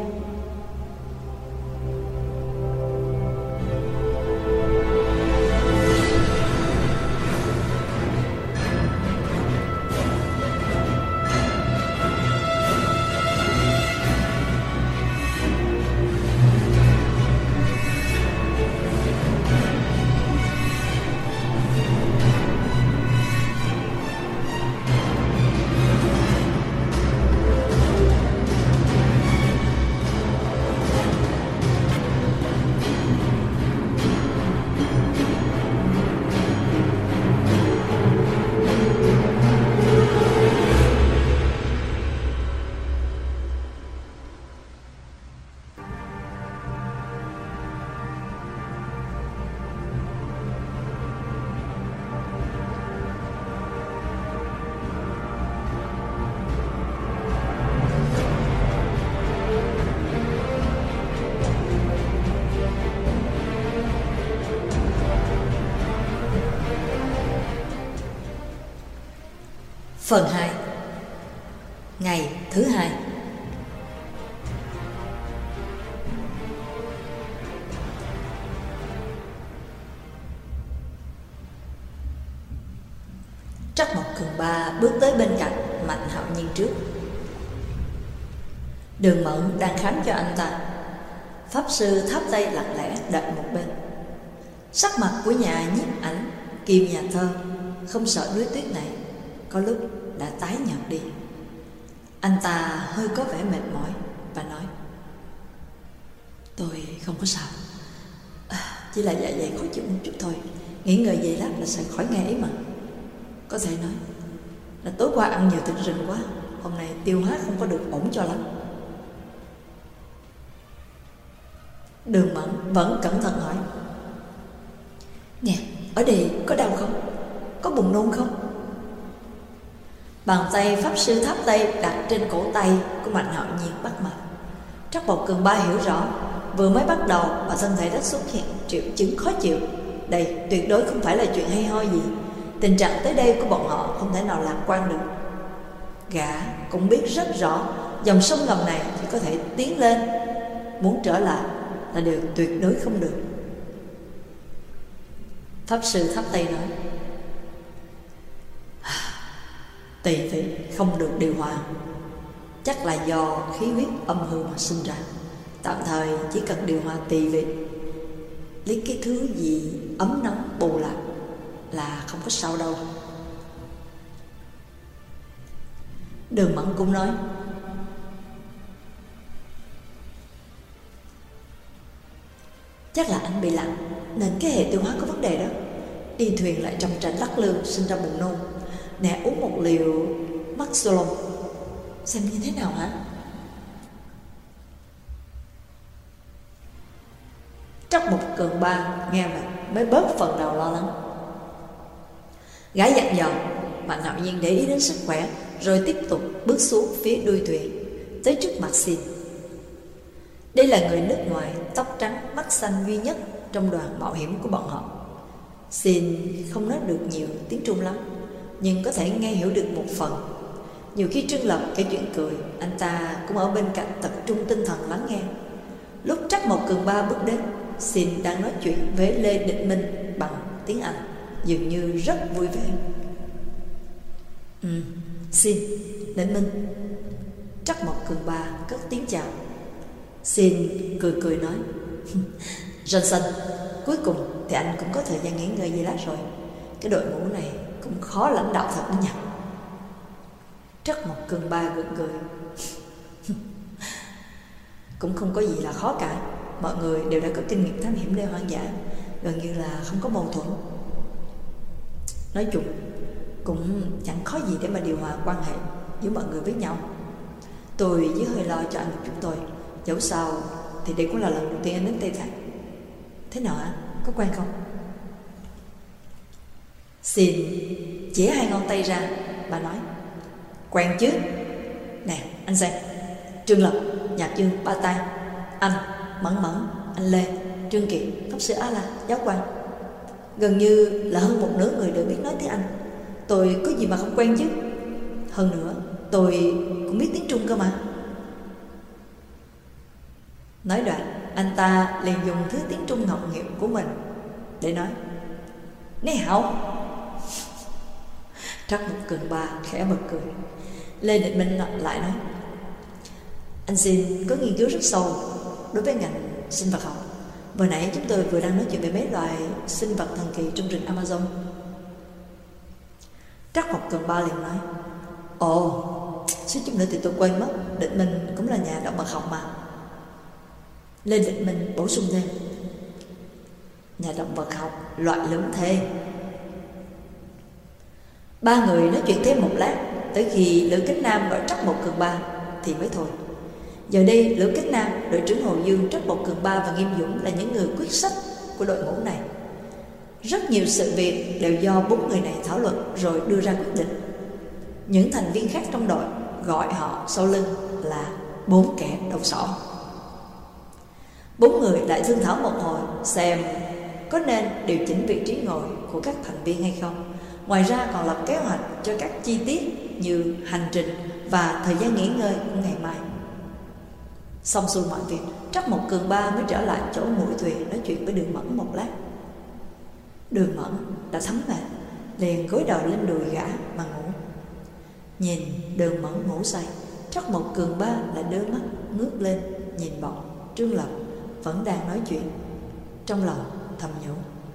Phần 2. Ngày thứ hai. Trắc Mộc Cường Ba bước tới bên cạnh Mạnh Hạo Nhiên trước. Đường Mẫn đang khám cho anh ta. Pháp sư tháp tay lặng lẽ đợi một bên. Sắc mặt của nhà nhiếp ảnh kiêm nhà thơ không sợ núi tuyết này có lúc đã tái nhợt đi. Anh ta hơi có vẻ mệt mỏi và nói: "Tôi không có sao, chỉ là dạ dày khó chịu một chút thôi. Nghỉ ngơi vậy lát là sẽ khỏi ngay ấy mà. Có thể nói là tối qua ăn nhiều thịt rừng quá, hôm nay tiêu hóa không có được ổn cho lắm." Đường Mẫn vẫn cẩn thận hỏi: "Nè, ở đây có đau không? Có buồn nôn không?" Bàn tay pháp sư tháp tay đặt trên cổ tay của Mạnh Hạo Nhiên bắt mạch. Trắc Mộc Cường Ba hiểu rõ, vừa mới bắt đầu mà thân thể đã xuất hiện triệu chứng khó chịu. Đây tuyệt đối không phải là chuyện hay ho gì. Tình trạng tới đây của bọn họ không thể nào lạc quan được. Gã cũng biết rất rõ dòng sông ngầm này chỉ có thể tiến lên, muốn trở lại là điều tuyệt đối không được. Pháp sư tháp tay nói: "Tỳ vị không được điều hòa, chắc là do khí huyết âm hư mà sinh ra. Tạm thời chỉ cần điều hòa tỳ vị, lấy cái thứ gì ấm nóng bù lại là không có sao đâu." Đường Mẫn cũng nói: "Chắc là anh bị lạnh nên cái hệ tiêu hóa có vấn đề đó. Đi thuyền lại trong tranh lắc lư sinh ra buồn nôn. Nè, uống một liều Maxolon xem như thế nào hả?" Trắc Mộc Cường Ba nghe vậy mới bớt phần nào lo lắng. Gã dặn dò Mạnh Hạo Nhiên để ý đến sức khỏe, rồi tiếp tục bước xuống phía đuôi thuyền tới trước mặt Xin. Đây là người nước ngoài tóc trắng mắt xanh duy nhất trong đoàn mạo hiểm của bọn họ. Xin không nói được nhiều tiếng Trung lắm, nhưng có thể nghe hiểu được một phần. Nhiều khi Trương Lập kể chuyện cười, anh ta cũng ở bên cạnh tập trung tinh thần lắng nghe. Lúc Trắc Mộc Cường Ba bước đến, Xin đang nói chuyện với Lê Định Minh bằng tiếng Anh, dường như rất vui vẻ. Xin, Định Minh. Trắc Mộc Cường Ba cất tiếng chào. Xin cười cười nói: "Johnson, cuối cùng thì anh cũng có thời gian nghỉ ngơi gì lát rồi. Cái đội ngũ này cũng khó lãnh đạo thật đó nhỉ." Trắc Mộc Cường Ba gượng cười. "Cũng không có gì là khó cả. Mọi người đều đã có kinh nghiệm thám hiểm đêm hoang dã, gần như là không có mâu thuẫn. Nói chung cũng chẳng khó gì để mà điều hòa quan hệ giữa mọi người với nhau. Tôi chỉ hơi lo cho anh một chút thôi. Dẫu sao thì đây cũng là lần đầu tiên anh đến Tây Tạng. Thế nào ạ? Có quen không? Xin chỉ 2 ngón tay ra. Bà nói: quen chứ. Nè anh xem, Trương Lập, Nhạc Dương, Ba Tai, anh, Mẫn Mẫn, anh Lê, Trương Kiệt, Pháp Sư A La, giáo quan. Gần như là hơn một nửa người đều biết nói tiếng Anh. Tôi có gì mà không quen chứ. Hơn nữa tôi cũng biết tiếng Trung cơ mà. Nói đoạn, anh ta liền dùng thứ tiếng Trung ngọng nghịu của mình để nói: Ni hảo. Trắc Mộc Cường Ba khẽ bật cười. Lê Định Minh lại nói: anh xin có nghiên cứu rất sâu đối với ngành sinh vật học. Vừa nãy chúng tôi vừa đang nói chuyện về mấy loài sinh vật thần kỳ trong rừng Amazon. Trắc Mộc Cường Ba liền nói: ồ, suýt chút nữa thì tôi quên mất, Định Minh cũng là nhà động vật học mà. Lê Định Minh bổ sung thêm: nhà động vật học loại lưỡng thê. 3 người nói chuyện thêm một lát, tới khi Lữ Kính Nam gọi Trắc Mộc Cường Ba thì mới thôi. Giờ đây Lữ Kính Nam, đội trưởng Hồ Dương, Trắc Mộc Cường Ba và Nghiêm Dũng là những người quyết sách của đội ngũ này. Rất nhiều sự việc đều do 4 người này thảo luận rồi đưa ra quyết định. Những thành viên khác trong đội gọi họ sau lưng là 4 kẻ đầu sỏ. 4 người lại thương thảo một hồi xem có nên điều chỉnh vị trí ngồi của các thành viên hay không. Ngoài ra còn lập kế hoạch cho các chi tiết như hành trình và thời gian nghỉ ngơi của ngày mai. Xong xuôi mọi việc, Trắc Mộc Cường Ba mới trở lại chỗ mũi thuyền nói chuyện với Đường Mẫn một lát. Đường Mẫn đã thấm mệt, liền gối đầu lên đùi gã mà ngủ. Nhìn Đường Mẫn ngủ say, Trắc Mộc Cường Ba lại đưa mắt ngước lên nhìn bọn Trương Lập vẫn đang nói chuyện, trong lòng thầm nhủ: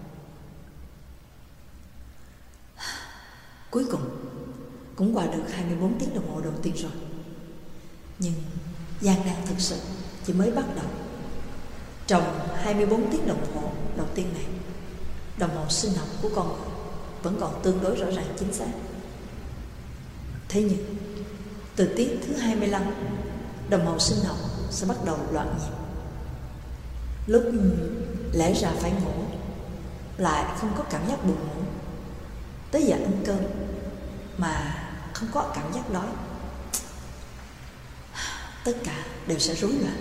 cuối cùng cũng qua được 24 tiếng đồng hồ đầu tiên rồi. Nhưng gian nan thực sự chỉ mới bắt đầu. Trong 24 tiếng đồng hồ đầu tiên này, đồng hồ sinh học của con người vẫn còn tương đối rõ ràng chính xác. Thế nhưng từ tiếng thứ 25, đồng hồ sinh học sẽ bắt đầu loạn nhịp. Lúc lẽ ra phải ngủ lại không có cảm giác buồn ngủ, tới giờ ăn cơm mà không có cảm giác đói. Tất cả đều sẽ rối loạn.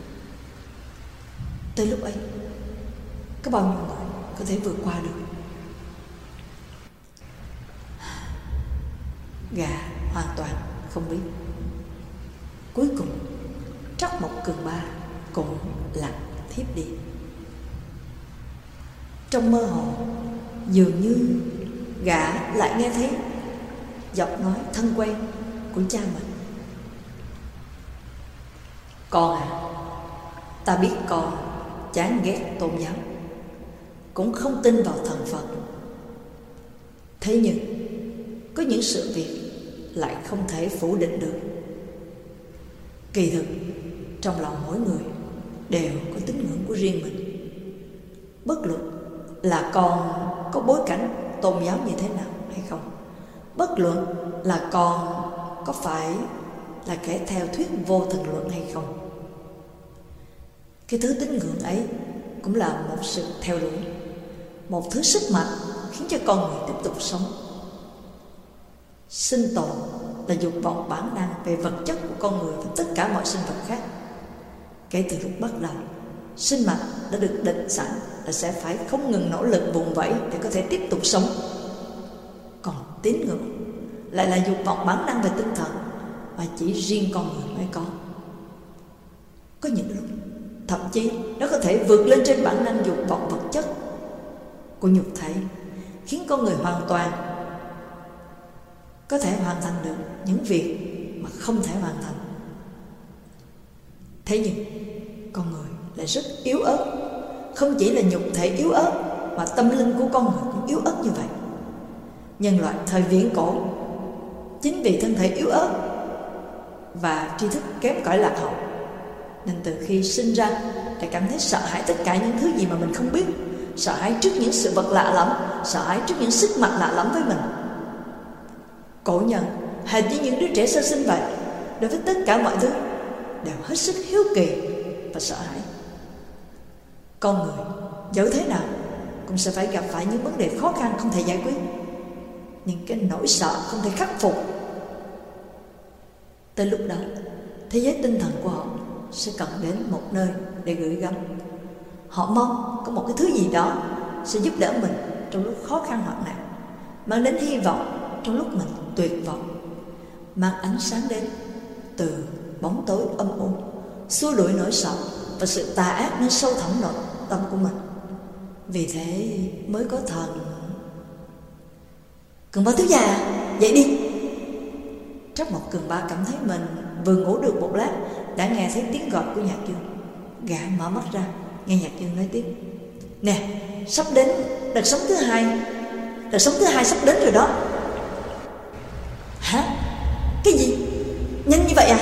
Tới lúc ấy, có bao nhiêu người có thể vượt qua được? Gà hoàn toàn không biết. Cuối cùng Trắc Mộc Cường Ba cũng lặng thiếp đi. Trong mơ hồ, dường như gã lại nghe thấy giọng nói thân quen của cha mình: con à, ta biết con chán ghét tôn giáo, cũng không tin vào thần Phật. Thế nhưng có những sự việc lại không thể phủ định được. Kỳ thực trong lòng mỗi người đều có tín ngưỡng của riêng mình. Bất luận là con có bối cảnh tôn giáo như thế nào hay không, bất luận là con có phải là kẻ theo thuyết vô thần luận hay không, cái thứ tín ngưỡng ấy cũng là một sự theo đuổi, một thứ sức mạnh khiến cho con người tiếp tục sống. Sinh tồn là dục vọng bản năng về vật chất của con người và tất cả mọi sinh vật khác. Kể từ lúc bắt đầu, sinh mệnh đã được định sẵn là sẽ phải không ngừng nỗ lực vùng vẫy để có thể tiếp tục sống. Còn tín ngưỡng lại là dục vọng bản năng về tinh thần mà chỉ riêng con người mới có. Có những lúc thậm chí nó có thể vượt lên trên bản năng dục vọng vật chất của nhục thể, khiến con người hoàn toàn có thể hoàn thành được những việc mà không thể hoàn thành. Thế nhưng con người lại rất yếu ớt. Không chỉ là nhục thể yếu ớt mà tâm linh của con người cũng yếu ớt như vậy. Nhân loại thời viễn cổ chính vì thân thể yếu ớt và tri thức kém cỏi lạc hậu, nên từ khi sinh ra đã cảm thấy sợ hãi tất cả những thứ gì mà mình không biết, sợ hãi trước những sự vật lạ lẫm, sợ hãi trước những sức mạnh lạ lẫm với mình. Cổ nhân hệt như những đứa trẻ sơ sinh vậy, đối với tất cả mọi thứ đều hết sức hiếu kỳ và sợ hãi. Con người dẫu thế nào cũng sẽ phải gặp phải những vấn đề khó khăn không thể giải quyết, những cái nỗi sợ không thể khắc phục. Tới lúc đó, thế giới tinh thần của họ sẽ cần đến một nơi để gửi gắm. Họ mong có một cái thứ gì đó sẽ giúp đỡ mình trong lúc khó khăn hoạn nạn, mang đến hy vọng trong lúc mình tuyệt vọng, mang ánh sáng đến từ bóng tối âm u, xua đuổi nỗi sợ và sự tà ác nơi sâu thẳm nội tâm của mình. Vì thế mới có thần. Cường Ba thiếu gia, dậy đi. Trắc Mộc Cường Ba cảm thấy mình vừa ngủ được một lát đã nghe thấy tiếng gọi của Nhạc Dương. Gã mở mắt ra, nghe Nhạc Dương nói tiếp: Nè, sắp đến đợt sống thứ hai. Đợt sống thứ hai sắp đến rồi đó. Hả? Cái gì? Nhanh như vậy à?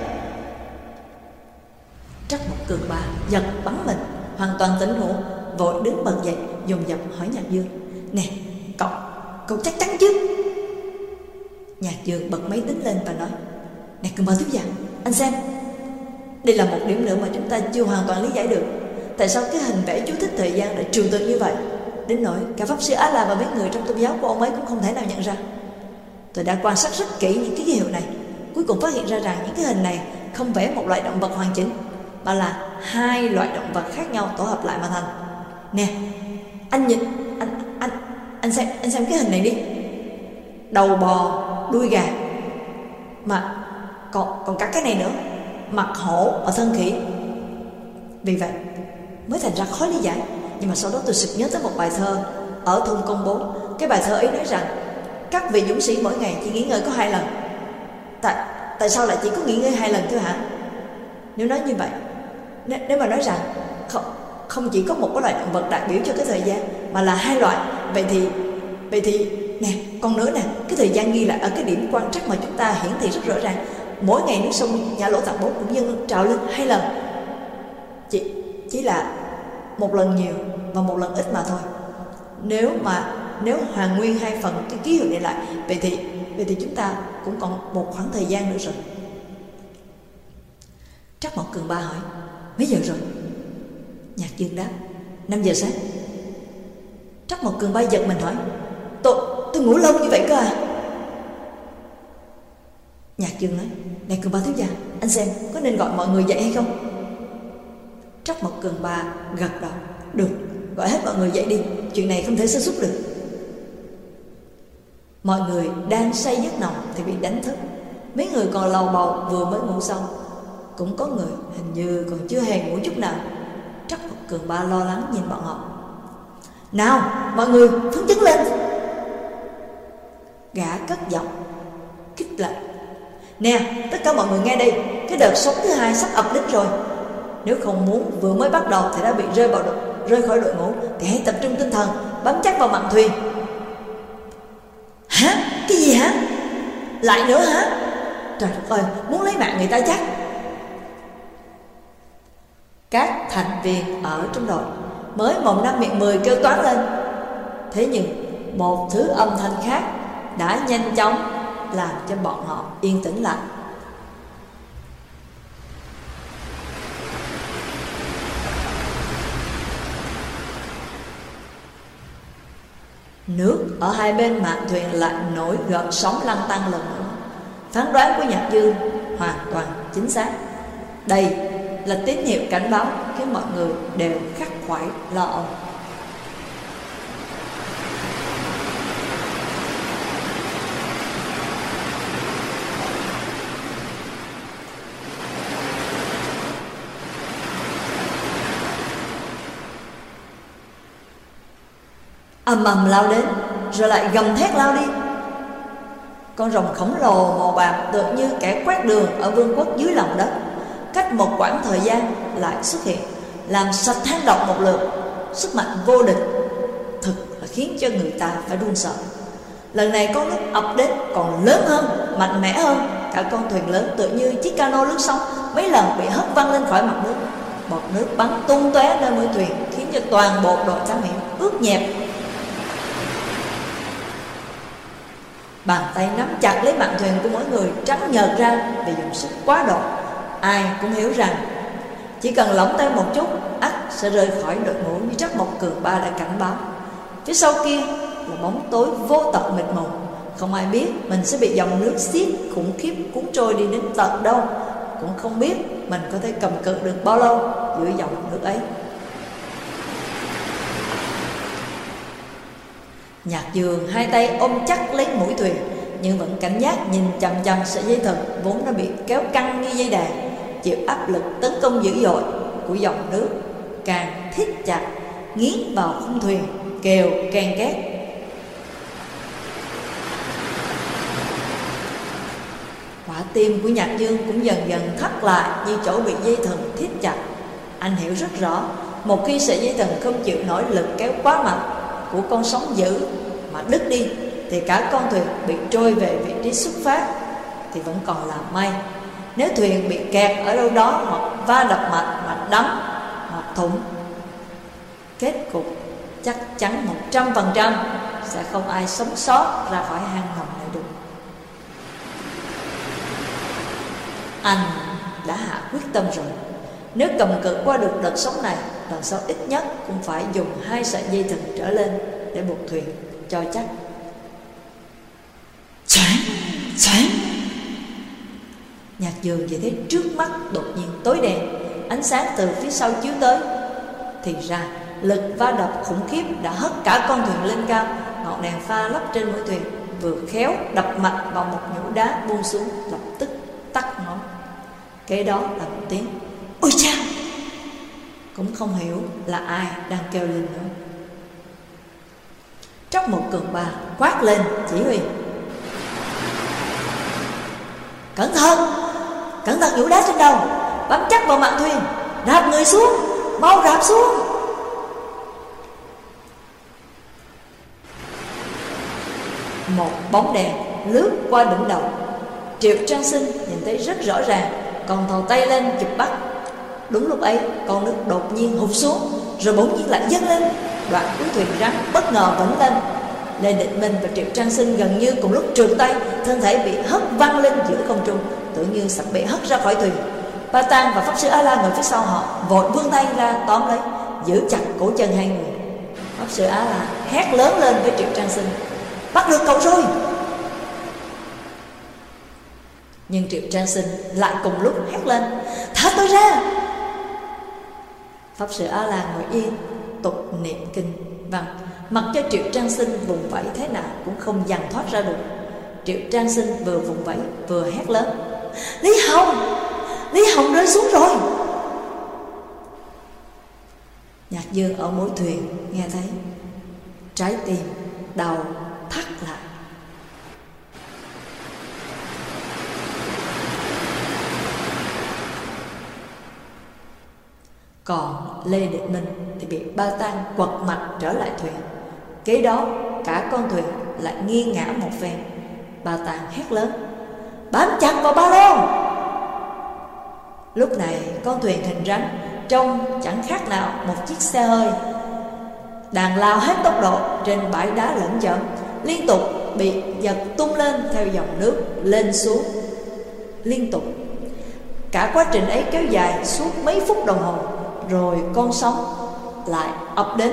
Trắc Mộc Cường Ba giật bắn mình, hoàn toàn tỉnh ngủ, vội đứng bật dậy, dồn dập hỏi Nhạc Dương: Nè, cậu chắc chắn chứ? Nhạc Dương bật máy tính lên và nói: Nè Cường Ba thiếu gia, anh xem. Đây là một điểm nữa mà chúng ta chưa hoàn toàn lý giải được. Tại sao cái hình vẽ chú thích thời gian lại trừu tượng như vậy, đến nỗi cả Pháp Sư Á La và mấy người trong tôn giáo của ông ấy cũng không thể nào nhận ra. Tôi đã quan sát rất kỹ những ký hiệu này, cuối cùng phát hiện ra rằng những cái hình này không vẽ một loại động vật hoàn chỉnh, mà là hai loại động vật khác nhau tổ hợp lại mà thành. Nè, anh nhìn, anh xem cái hình này đi. Đầu bò, đuôi gà, mà còn cả cái này nữa, mặt hổ và thân khỉ. Vì vậy mới thành ra khó lý giải. Nhưng mà sau đó tôi sực nhớ tới một bài thơ ở thôn Công Bố. Cái bài thơ ấy nói rằng các vị dũng sĩ mỗi ngày chỉ nghỉ ngơi có 2 lần. Tại sao lại chỉ có nghỉ ngơi 2 lần thôi hả? Nếu nói như vậy, nếu mà nói rằng không chỉ có một cái loại động vật đại biểu cho cái thời gian, mà là 2 loại, vậy thì nè, còn nữa nè, cái thời gian ghi lại ở cái điểm quan trắc mà chúng ta hiển thị rất rõ ràng. Mỗi ngày nước sông Nhã Lỗ Tạng Bố cũng dâng trào lên 2 lần. Chỉ là 1 lần nhiều và 1 lần ít mà thôi. Nếu hoàn nguyên 2 phần cái ký hiệu này lại, vậy thì chúng ta cũng còn một khoảng thời gian nữa rồi. Trắc Mộc Cường Ba hỏi: Mấy giờ rồi? Nhạc Dương đáp: 5 giờ sáng. Trắc Mộc Cường Ba giật mình hỏi: Tôi ngủ lâu như vậy cơ à? Nhạc Dương nói: Này Cường Ba thiếu gia, anh xem có nên gọi mọi người dậy hay không? Trắc Mộc Cường Ba gật đầu: Được, gọi hết mọi người dậy đi, chuyện này không thể sơ suất được. Mọi người đang say giấc nồng thì bị đánh thức. Mấy người còn lầu bầu vừa mới ngủ xong. Cũng có người hình như còn chưa hề ngủ chút nào. Trắc Mộc Cường Ba lo lắng nhìn bọn họ: Nào, mọi người phấn chấn lên. Gã cất giọng kích lệ: Nè, tất cả mọi người nghe đây, cái đợt sống thứ hai sắp ập đến rồi. Nếu không muốn vừa mới bắt đầu thì đã bị rơi khỏi đội ngũ, thì hãy tập trung tinh thần, bám chắc vào mặn thuyền. Hả? Cái gì hả? Lại nữa hả? Trời đất ơi, muốn lấy mạng người ta chắc. Các thành viên ở trong đội mới mồm 5 miệng 10 kêu toán lên. Thế nhưng một thứ âm thanh khác đã nhanh chóng làm cho bọn họ yên tĩnh lại. Nước ở hai bên mạn thuyền lại nổi gợn sóng lăn tăn lần nữa. Phán đoán của Nhạc Dương hoàn toàn chính xác. Đây là tín hiệu cảnh báo khiến mọi người đều khắc khoải lo âu. Ầm ầm lao đến, rồi lại gầm thét lao đi. Con rồng khổng lồ màu bạc tựa như kẻ quét đường ở vương quốc dưới lòng đất, cách một quãng thời gian lại xuất hiện, làm sạch hang động một lượt. Sức mạnh vô địch thực là khiến cho người ta phải run sợ. Lần này con nước ập đến còn lớn hơn, mạnh mẽ hơn. Cả con thuyền lớn tựa như chiếc cano lướt sóng, mấy lần bị hất văng lên khỏi mặt nước. Bọt nước bắn tung tóe nơi mũi thuyền, khiến cho toàn bộ đội thám hiểm ướt nhẹp. Bàn tay nắm chặt lấy mạn thuyền của mỗi người trắng nhợt ra vì dùng sức quá độ. Ai cũng hiểu rằng chỉ cần lỏng tay một chút ắt sẽ rời khỏi đội ngũ như Trắc Mộc Cường Ba đã cảnh báo. Phía sau kia là bóng tối vô tận mịt mù, không ai biết mình sẽ bị dòng nước xiết khủng khiếp cuốn trôi đi đến tận đâu, cũng không biết mình có thể cầm cự được bao lâu giữa dòng nước ấy. Nhạc Dương hai tay ôm chắc lấy mũi thuyền, nhưng vẫn cảnh giác nhìn chằm chằm sợi dây thừng vốn đã bị kéo căng như dây đàn, chịu áp lực tấn công dữ dội của dòng nước, càng thít chặt nghiến vào khung thuyền, kêu ken két. Quả tim của Nhạc Dương cũng dần dần thắt lại như chỗ bị dây thừng thít chặt. Anh hiểu rất rõ, một khi sợi dây thừng không chịu nổi lực kéo quá mạnh của con sóng dữ mà đứt đi, thì cả con thuyền bị trôi về vị trí xuất phát thì vẫn còn là may. Nếu thuyền bị kẹt ở đâu đó, hoặc va đập mạnh mà đắm hoặc thủng, kết cục chắc chắn 100% sẽ không ai sống sót ra khỏi hang ngầm này được. Anh đã hạ quyết tâm rồi. Nếu cầm cự qua được đợt sóng này, lần sau ít nhất cũng phải dùng 2 sợi dây thừng trở lên để buộc thuyền cho chắc. Choáng. Nhạc Dương chỉ thấy trước mắt đột nhiên tối đen, ánh sáng từ phía sau chiếu tới. Thì ra lực va đập khủng khiếp đã hất cả con thuyền lên cao. Ngọn đèn pha lắp trên mũi thuyền vừa khéo đập mạnh vào một nhũ đá buông xuống, lập tức tắt ngón. Kế đó là một tiếng ôi cha, cũng không hiểu là ai đang kêu lên nữa. Trắc Mộc Cường Ba quát lên chỉ huy: Cẩn thận nhũ đá trên đầu, bám chắc vào mạn thuyền, đạp người xuống, mau đạp xuống. Một bóng đèn lướt qua đỉnh đầu. Triệu Trang Sinh nhìn thấy rất rõ ràng, còn thò tay lên chụp bắt. Đúng lúc ấy, con nước đột nhiên hụt xuống, rồi bỗng nhiên lại dâng lên. Đoạn cuối thuyền rắn bất ngờ vẫn lên. Lê Định Minh và Triệu Trang Sinh gần như cùng lúc trượt tay, thân thể bị hất văng lên giữa không trung, tưởng như sắp bị hất ra khỏi thuyền. Ba Tang và Pháp Sư A La ngồi phía sau họ vội vươn tay ra tóm lấy, giữ chặt cổ chân hai người. Pháp Sư A La hét lớn lên với Triệu Trang Sinh: Bắt được cậu rồi! Nhưng Triệu Trang Sinh lại cùng lúc hét lên: Thả tôi ra! Pháp Sư A La ngồi yên tục niệm kinh văn, mặc cho Triệu Trang Sinh vùng vẫy thế nào cũng không dằn thoát ra được. Triệu Trang Sinh vừa vùng vẫy vừa hét lớn: Lý Hồng rơi xuống rồi! Nhạc Dương ở mũi thuyền nghe thấy, trái tim đầu thắt lại. Còn Lê Định Minh thì bị Ba Tang quật mặt trở lại thuyền. Kế đó cả con thuyền lại nghiêng ngã một phen. Ba Tang hét lớn: Bám chặt vào ba lô! Lúc này con thuyền hình rắn trông chẳng khác nào một chiếc xe hơi, đang lao hết tốc độ trên bãi đá lởm chởm, liên tục bị giật tung lên theo dòng nước lên xuống liên tục. Cả quá trình ấy kéo dài suốt mấy phút đồng hồ, rồi con sóng lại ập đến,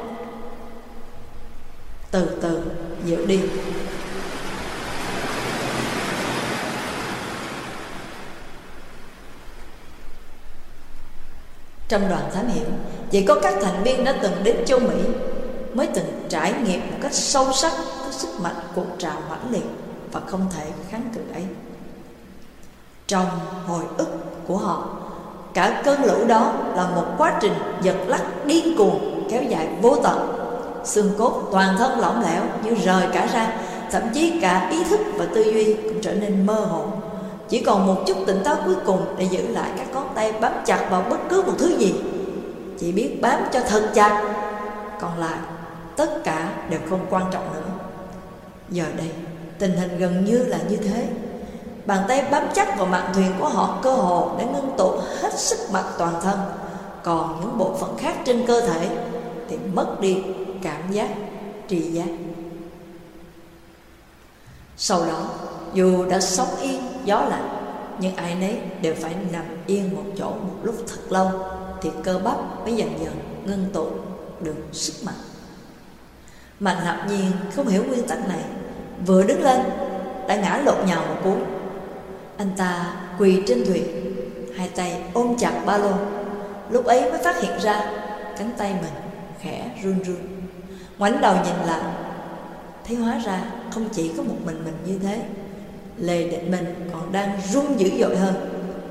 từ từ dịu đi. Trong đoàn thám hiểm, chỉ có các thành viên đã từng đến châu Mỹ mới từng trải nghiệm một cách sâu sắc với sức mạnh cuộn trào mãnh liệt và không thể kháng cự ấy. Trong hồi ức của họ, cả cơn lũ đó là một quá trình giật lắc điên cuồng kéo dài vô tận. Xương cốt toàn thân lỏng lẻo như rời cả ra, thậm chí cả ý thức và tư duy cũng trở nên mơ hồ. Chỉ còn một chút tỉnh táo cuối cùng để giữ lại các ngón tay bám chặt vào bất cứ một thứ gì. Chỉ biết bám cho thật chặt, còn lại tất cả đều không quan trọng nữa. Giờ đây tình hình gần như là như thế. Bàn tay bám chắc vào mạn thuyền của họ cơ hồ đã ngưng tụ hết sức mạnh toàn thân. Còn những bộ phận khác trên cơ thể thì mất đi cảm giác, tri giác. Sau đó, dù đã sóng yên gió lạnh, nhưng ai nấy đều phải nằm yên một chỗ một lúc thật lâu thì cơ bắp mới dần dần ngưng tụ được sức mạnh. Mạnh Hạo Nhiên không hiểu nguyên tắc này, vừa đứng lên đã ngã lộn nhào một cú. Anh ta quỳ trên thuyền, hai tay ôm chặt ba lô. Lúc ấy mới phát hiện ra cánh tay mình khẽ run run. Ngoảnh đầu nhìn lại, thấy hóa ra không chỉ có một mình như thế, Lê Định Minh còn đang run dữ dội hơn.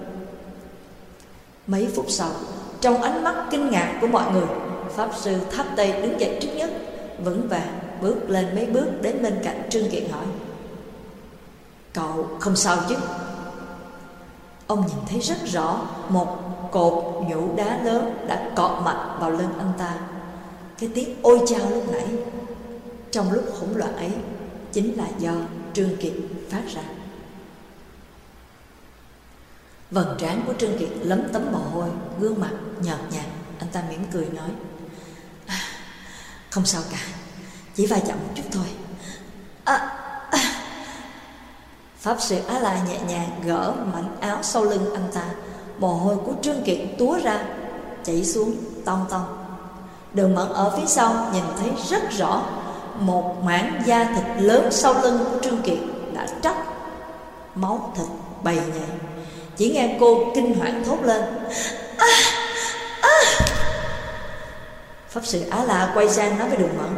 Mấy phút sau, trong ánh mắt kinh ngạc của mọi người, Pháp Sư Tháp Tây đứng dậy trước nhất, vững vàng bước lên mấy bước đến bên cạnh Trương Kiệt hỏi: "Cậu không sao chứ?" Ông nhìn thấy rất rõ một cột nhũ đá lớn đã cọ mạnh vào lưng anh ta. Cái tiếng ôi chao lúc nãy trong lúc hỗn loạn ấy chính là do Trương Kiệt phát ra. Vầng trán của Trương Kiệt lấm tấm mồ hôi, gương mặt nhợt nhạt. Anh ta mỉm cười nói: "Không sao cả, chỉ va chạm một chút thôi." Pháp Sư Á La nhẹ nhàng gỡ mảnh áo sau lưng anh ta. Mồ hôi của Trương Kiệt túa ra, chảy xuống tong tong. Đường Mẫn ở phía sau nhìn thấy rất rõ một mảng da thịt lớn sau lưng của Trương Kiệt đã tróc, máu thịt bầy nhầy. Chỉ nghe cô kinh hoảng thốt lên: Pháp Sư Á La quay sang nói với Đường Mẫn: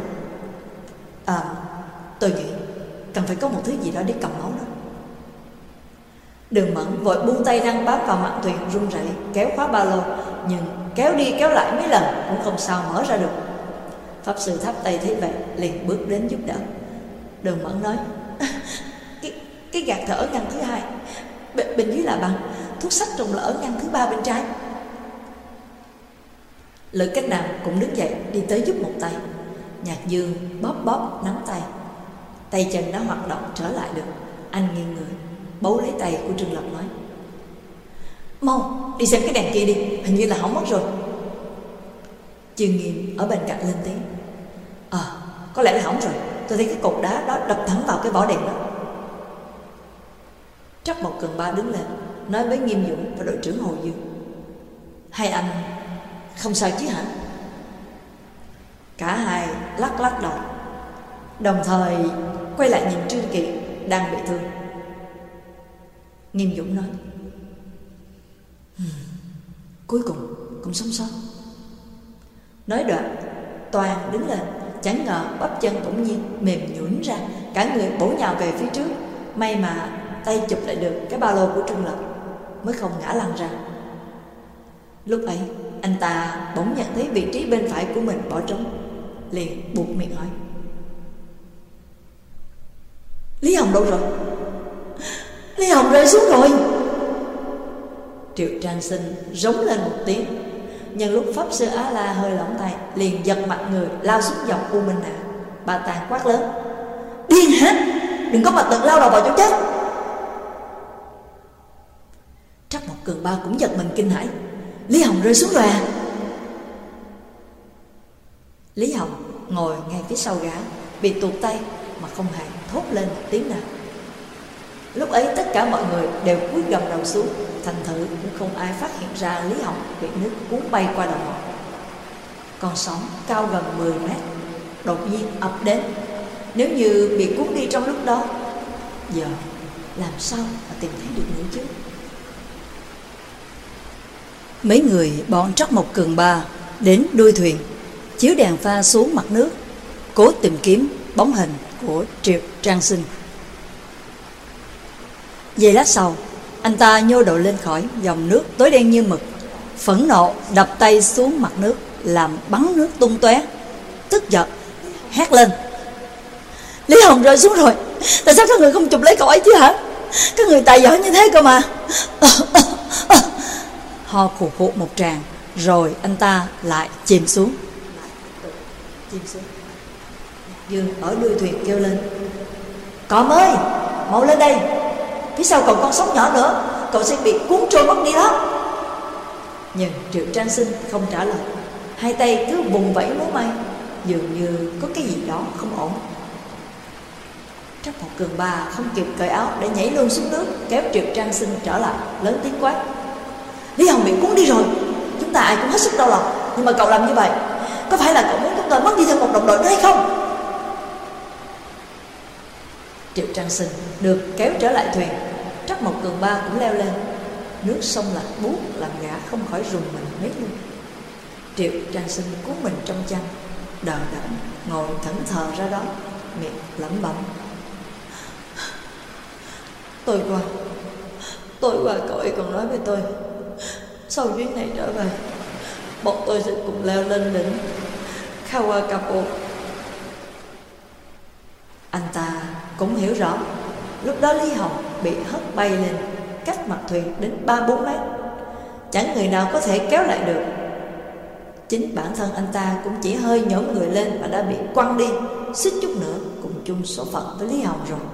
"Tôi nghĩ cần phải có một thứ gì đó để cầm máu đó." Đường Mẫn vội buông tay đang bám vào mạn thuyền run rẩy kéo khóa ba lô, nhưng kéo đi kéo lại mấy lần cũng không sao mở ra được. Pháp Sư Tháp Tây thấy vậy liền bước đến giúp đỡ. Đường Mẫn nói: Cái gạt thở ở ngăn thứ hai, bên dưới là bằng, thuốc sách trùng là ở ngăn thứ ba bên trái. Lữ Cách Nam cũng đứng dậy đi tới giúp một tay. Nhạc Dương bóp nắm tay. Tay chân đã hoạt động trở lại được. Anh nghiêng người bấu lấy tay của Trương Lập nói: "Mau đi xem cái đèn kia đi, hình như là hỏng mất rồi." Chương Nghiêm ở bên cạnh lên tiếng: Có lẽ là hỏng rồi, tôi thấy cái cột đá đó đập thẳng vào cái vỏ đèn đó." Trắc Mộc Cường Ba đứng lên nói với Nghiêm Dũng và đội trưởng Hồ Dương: "Hai anh không sao chứ hả?" Cả hai lắc đầu, đồng thời quay lại nhìn Trương Kiệt đang bị thương. Nghiêm Dũng nói: "Cuối cùng cũng sống sót." Nói đoạn Toàn đứng lên, chẳng ngờ bắp chân bỗng nhiên mềm nhũn ra, cả người bổ nhào về phía trước. May mà tay chụp lại được cái ba lô của Trương Lập, mới không ngã lăn ra. Lúc ấy anh ta bỗng nhận thấy vị trí bên phải của mình bỏ trống, liền buột miệng hỏi: "Lý Hồng đâu rồi?" "Lý Hồng rơi xuống rồi." Triệu Trang Sinh rống lên một tiếng. Nhân lúc Pháp Sư Á La hơi lỏng tay, liền giật mạnh người lao xuống dòng U Minh Hà. Bà ta quát lớn: "Điên hả? Đừng có mà tự lao đầu vào chỗ chết." Trắc Mộc Cường Ba cũng giật mình kinh hãi: "Lý Hồng rơi xuống rồi à?" Lý Hồng ngồi ngay phía sau gã, bị tuột tay mà không hề thốt lên một tiếng nào. Lúc ấy tất cả mọi người đều cúi gằm đầu xuống, thành thử cũng không ai phát hiện ra Lý Hồng bị nước cuốn bay qua đầu họ. Con sóng cao gần 10 mét đột nhiên ập đến. Nếu như bị cuốn đi trong lúc đó, giờ làm sao mà tìm thấy được nữa chứ? Mấy người bọn Trắc Mộc Cường Ba đến đuôi thuyền, chiếu đèn pha xuống mặt nước, cố tìm kiếm bóng hình của Triệu Trang Sinh. Giây lát sau, anh ta nhô đầu lên khỏi dòng nước tối đen như mực, phẫn nộ đập tay xuống mặt nước, làm bắn nước tung tóe. Tức giận hét lên: "Lý Hồng rơi xuống rồi, tại sao các người không chụp lấy cậu ấy chứ hả? Các người tài giỏi như thế cơ mà." Ho khụ khụ một tràng, rồi anh ta lại chìm xuống. Dương ở đuôi thuyền kêu lên: "Cọm ơi, mau lên đây, phía sau còn con sóng nhỏ nữa, cậu sẽ bị cuốn trôi mất đi đó." Nhưng Triệu Trang Sinh không trả lời, hai tay cứ vùng vẫy múa may, dường như có cái gì đó không ổn. Trắc Mộc Cường Ba không kịp cởi áo để nhảy luôn xuống nước, kéo Triệu Trang Sinh trở lại, lớn tiếng quát: "Lý Hồng bị cuốn đi rồi, chúng ta ai cũng hết sức đau lòng. Nhưng mà cậu làm như vậy, có phải là cậu muốn chúng tôi mất đi thêm một đồng đội nữa hay không? Triệu Trang Sinh được kéo trở lại thuyền. Trắc Mộc Cường Ba cũng leo lên. Nước sông lạnh buốt làm gã không khỏi rùng mình mấy luôn. Triệu Trang Sinh cuốn mình trong chăn, đờ đẫn ngồi thẫn thờ ra đó, miệng lẩm bẩm: Tôi qua cậu ấy còn nói với tôi, sau chuyến này trở về, bọn tôi sẽ cùng leo lên đỉnh Kawakapo. Anh ta cũng hiểu rõ, lúc đó Lý Hồng bị hất bay lên, cách mặt thuyền đến 3-4 mét, chẳng người nào có thể kéo lại được. Chính bản thân anh ta cũng chỉ hơi nhổm người lên mà đã bị quăng đi, suýt chút nữa cùng chung số phận với Lý Hồng rồi.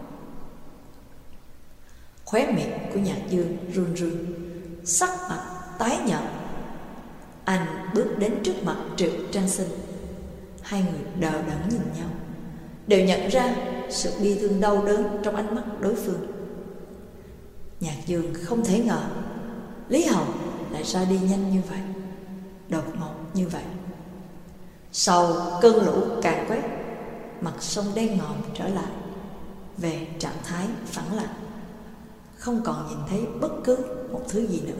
Khóe miệng của Nhạc Dương run run, sắc mặt tái nhợt. Anh bước đến trước mặt Triệu Trang Sinh. Hai người đờ đẫn nhìn nhau, đều nhận ra sự bi thương đau đớn trong ánh mắt đối phương. Nhạc Dương không thể ngờ Lý Hồng lại ra đi nhanh như vậy, đột ngột như vậy. Sau cơn lũ càn quét, mặt sông đen ngòm trở lại, về trạng thái phẳng lặng, không còn nhìn thấy bất cứ một thứ gì nữa.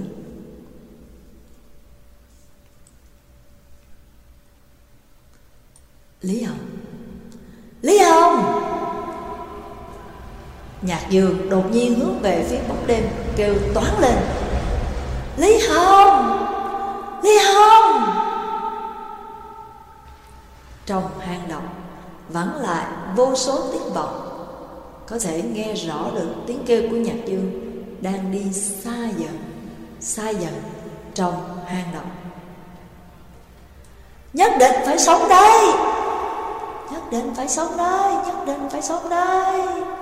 Lý Hồng! Lý Hồng! Nhạc Dương đột nhiên hướng về phía bóng đêm, kêu toáng lên: Lý Hồng! Lý Hồng! Trong hang động vắng lại vô số tiếng vọng, có thể nghe rõ được tiếng kêu của Nhạc Dương đang đi xa dần trong hang động. Nhất định phải sống đây! Nhất định phải sống đây! Nhất định phải sống đây!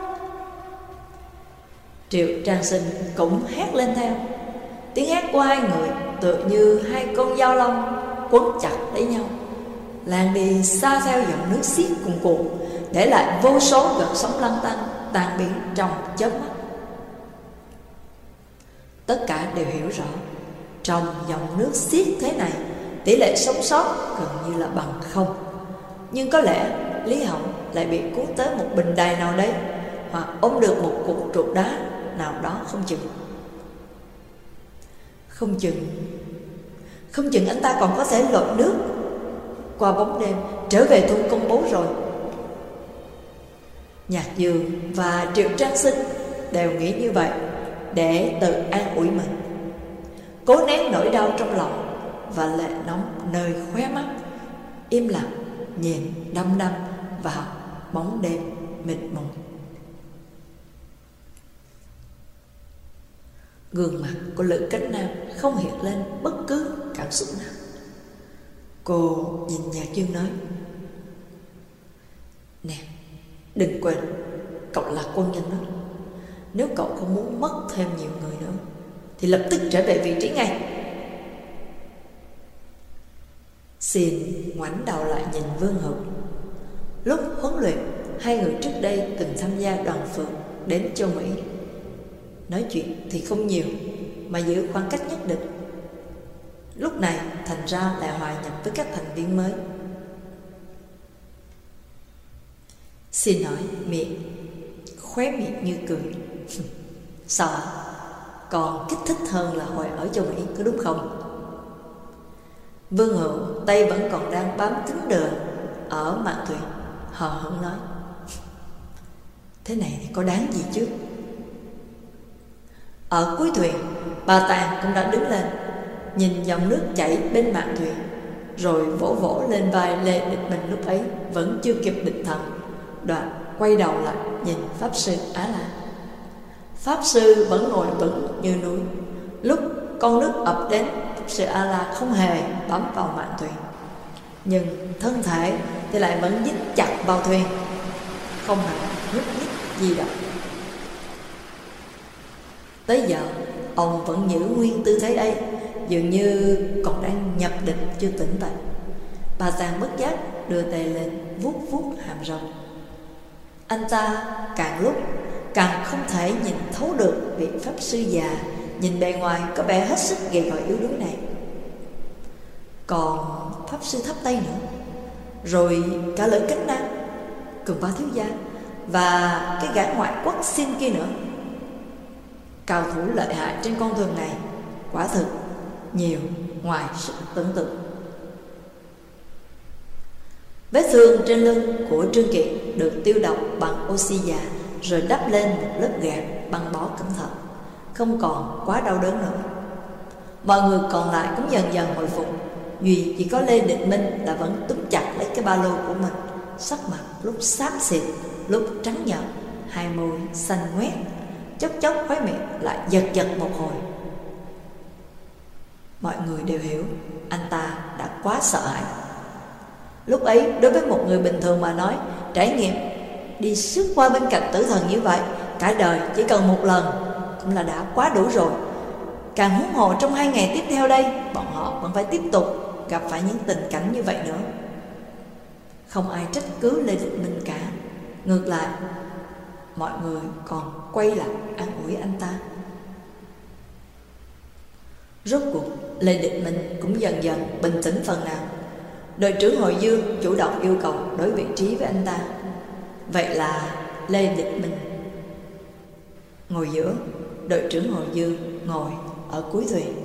Triệu Trang Sinh cũng hét lên theo. Tiếng hét của hai người tựa như hai con dao long quấn chặt lấy nhau, lan đi xa theo dòng nước xiết cuồn cuộn, để lại vô số gợn sóng lăn tăn tan biến trong chớp mắt. Tất cả đều hiểu rõ, trong dòng nước xiết thế này, tỷ lệ sống sót gần như là bằng không. Nhưng có lẽ Lý Hồng lại bị cuốn tới một bình đài nào đấy, hoặc ôm được một cục trụ đá nào đó không chừng. Không chừng anh ta còn có thể lội nước qua bóng đêm trở về thôn Công Bố rồi. Nhạc Dương và Triệu Trang Sinh đều nghĩ như vậy để tự an ủi mình, cố nén nỗi đau trong lòng và lệ nóng nơi khóe mắt, im lặng nhìn đăm đăm vào bóng đêm mịt mùng. Gương mặt của Lữ Cánh Nam không hiện lên bất cứ cảm xúc nào. Cô nhìn Nhạc Dương nói: Nè, đừng quên, cậu là quân nhân đó. Nếu cậu không muốn mất thêm nhiều người nữa thì lập tức trở về vị trí ngay. Xin ngoảnh đầu lại nhìn Vương Hữu. Lúc huấn luyện, hai người trước đây từng tham gia đoàn phượt đến châu Mỹ. Nói chuyện thì không nhiều, mà giữ khoảng cách nhất định. Lúc này thành ra lại hòa nhập với các thành viên mới. Xin hỏi miệng khóe miệng như cười. Sao ạ? Còn kích thích hơn là hồi ở châu Mỹ, có đúng không? Vương Hữu tay vẫn còn đang bám tính đường ở mạn thuyền, hờ hững nói: Thế này thì có đáng gì chứ? Ở cuối thuyền, bà Tàng cũng đã đứng lên, nhìn dòng nước chảy bên mạn thuyền, rồi vỗ vỗ lên vai Lê Địch Bình. Lúc ấy vẫn chưa kịp định thần, đoạn quay đầu lại nhìn Pháp Sư Á La. Pháp Sư vẫn ngồi vững như núi. Lúc con nước ập đến, Pháp Sư Á La không hề bám vào mạn thuyền, nhưng thân thể thì lại vẫn dính chặt vào thuyền, không hề nhúc nhích gì đâu. Tới giờ ông vẫn giữ nguyên tư thế ấy, dường như còn đang nhập định chưa tỉnh táo. Bà Tàng bất giác đưa tay lên vuốt vuốt hàm răng. Anh ta càng lúc càng không thể nhìn thấu được vị Pháp Sư già nhìn bề ngoài có vẻ hết sức gầy gò yếu đuối này. còn pháp sư Tháp Tây nữa, rồi cả Lữ Cánh Nam, Cường Ba thiếu gia và cái gã ngoại quốc xin kia nữa. Cao thủ lợi hại trên con đường này quả thực nhiều ngoài sức tưởng tượng. Vết thương trên lưng của Trương Kiệt được tiêu độc bằng oxy già, rồi đắp lên một lớp gạc băng bó cẩn thận, không còn quá đau đớn nữa. Mọi người còn lại cũng dần dần hồi phục. Duy chỉ có Lê Định Minh là vẫn túm chặt lấy cái ba lô của mình, sắc mặt lúc xám xịt, lúc trắng nhợt, hai môi xanh ngoét, chốc chốc khóe miệng lại giật giật một hồi. Mọi người đều hiểu anh ta đã quá sợ hãi. Lúc ấy đối với một người bình thường mà nói, trải nghiệm đi xước qua bên cạnh tử thần như vậy cả đời chỉ cần một lần cũng là đã quá đủ rồi. Càng huống hồ trong 2 ngày tiếp theo đây, bọn họ vẫn phải tiếp tục gặp phải những tình cảnh như vậy nữa. Không ai trách cứ Lê Định Minh cả. Ngược lại, mọi người còn quay lại an ủi anh ta. Rốt cuộc Lê Định Minh cũng dần dần bình tĩnh phần nào. Đội trưởng Hội Dương chủ động yêu cầu đổi vị trí với anh ta. Vậy là Lê Định Minh ngồi giữa, đội trưởng Hội Dương ngồi ở cuối thuyền.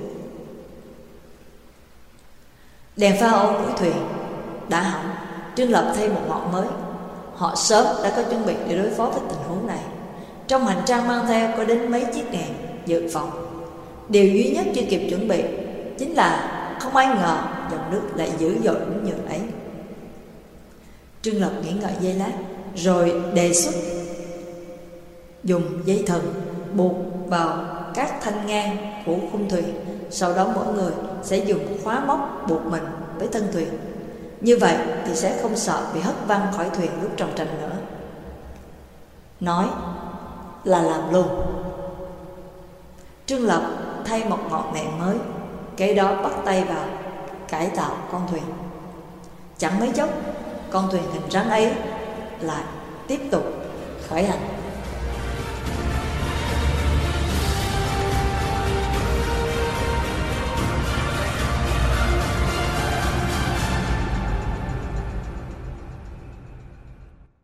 Đèn pha ô mũi thuyền đã hỏng, Trương Lập thay một ngọn mới. Họ sớm đã có chuẩn bị để đối phó với tình huống này. Trong hành trang mang theo có đến mấy chiếc đèn dự phòng. Điều duy nhất chưa kịp chuẩn bị chính là không ai ngờ dòng nước lại dữ dội đến như ấy. Trương Lập nghĩ ngợi giây lát, rồi đề xuất dùng dây thừng buộc vào các thanh ngang của khung thuyền. Sau đó mỗi người sẽ dùng khóa móc buộc mình với thân thuyền. Như vậy thì sẽ không sợ bị hất văng khỏi thuyền lúc trồng trành nữa. Nói là làm luôn. Trương Lập thay một ngọn đèn mới, kế đó bắt tay vào cải tạo con thuyền. Chẳng mấy chốc, con thuyền hình rắn ấy lại tiếp tục khởi hành.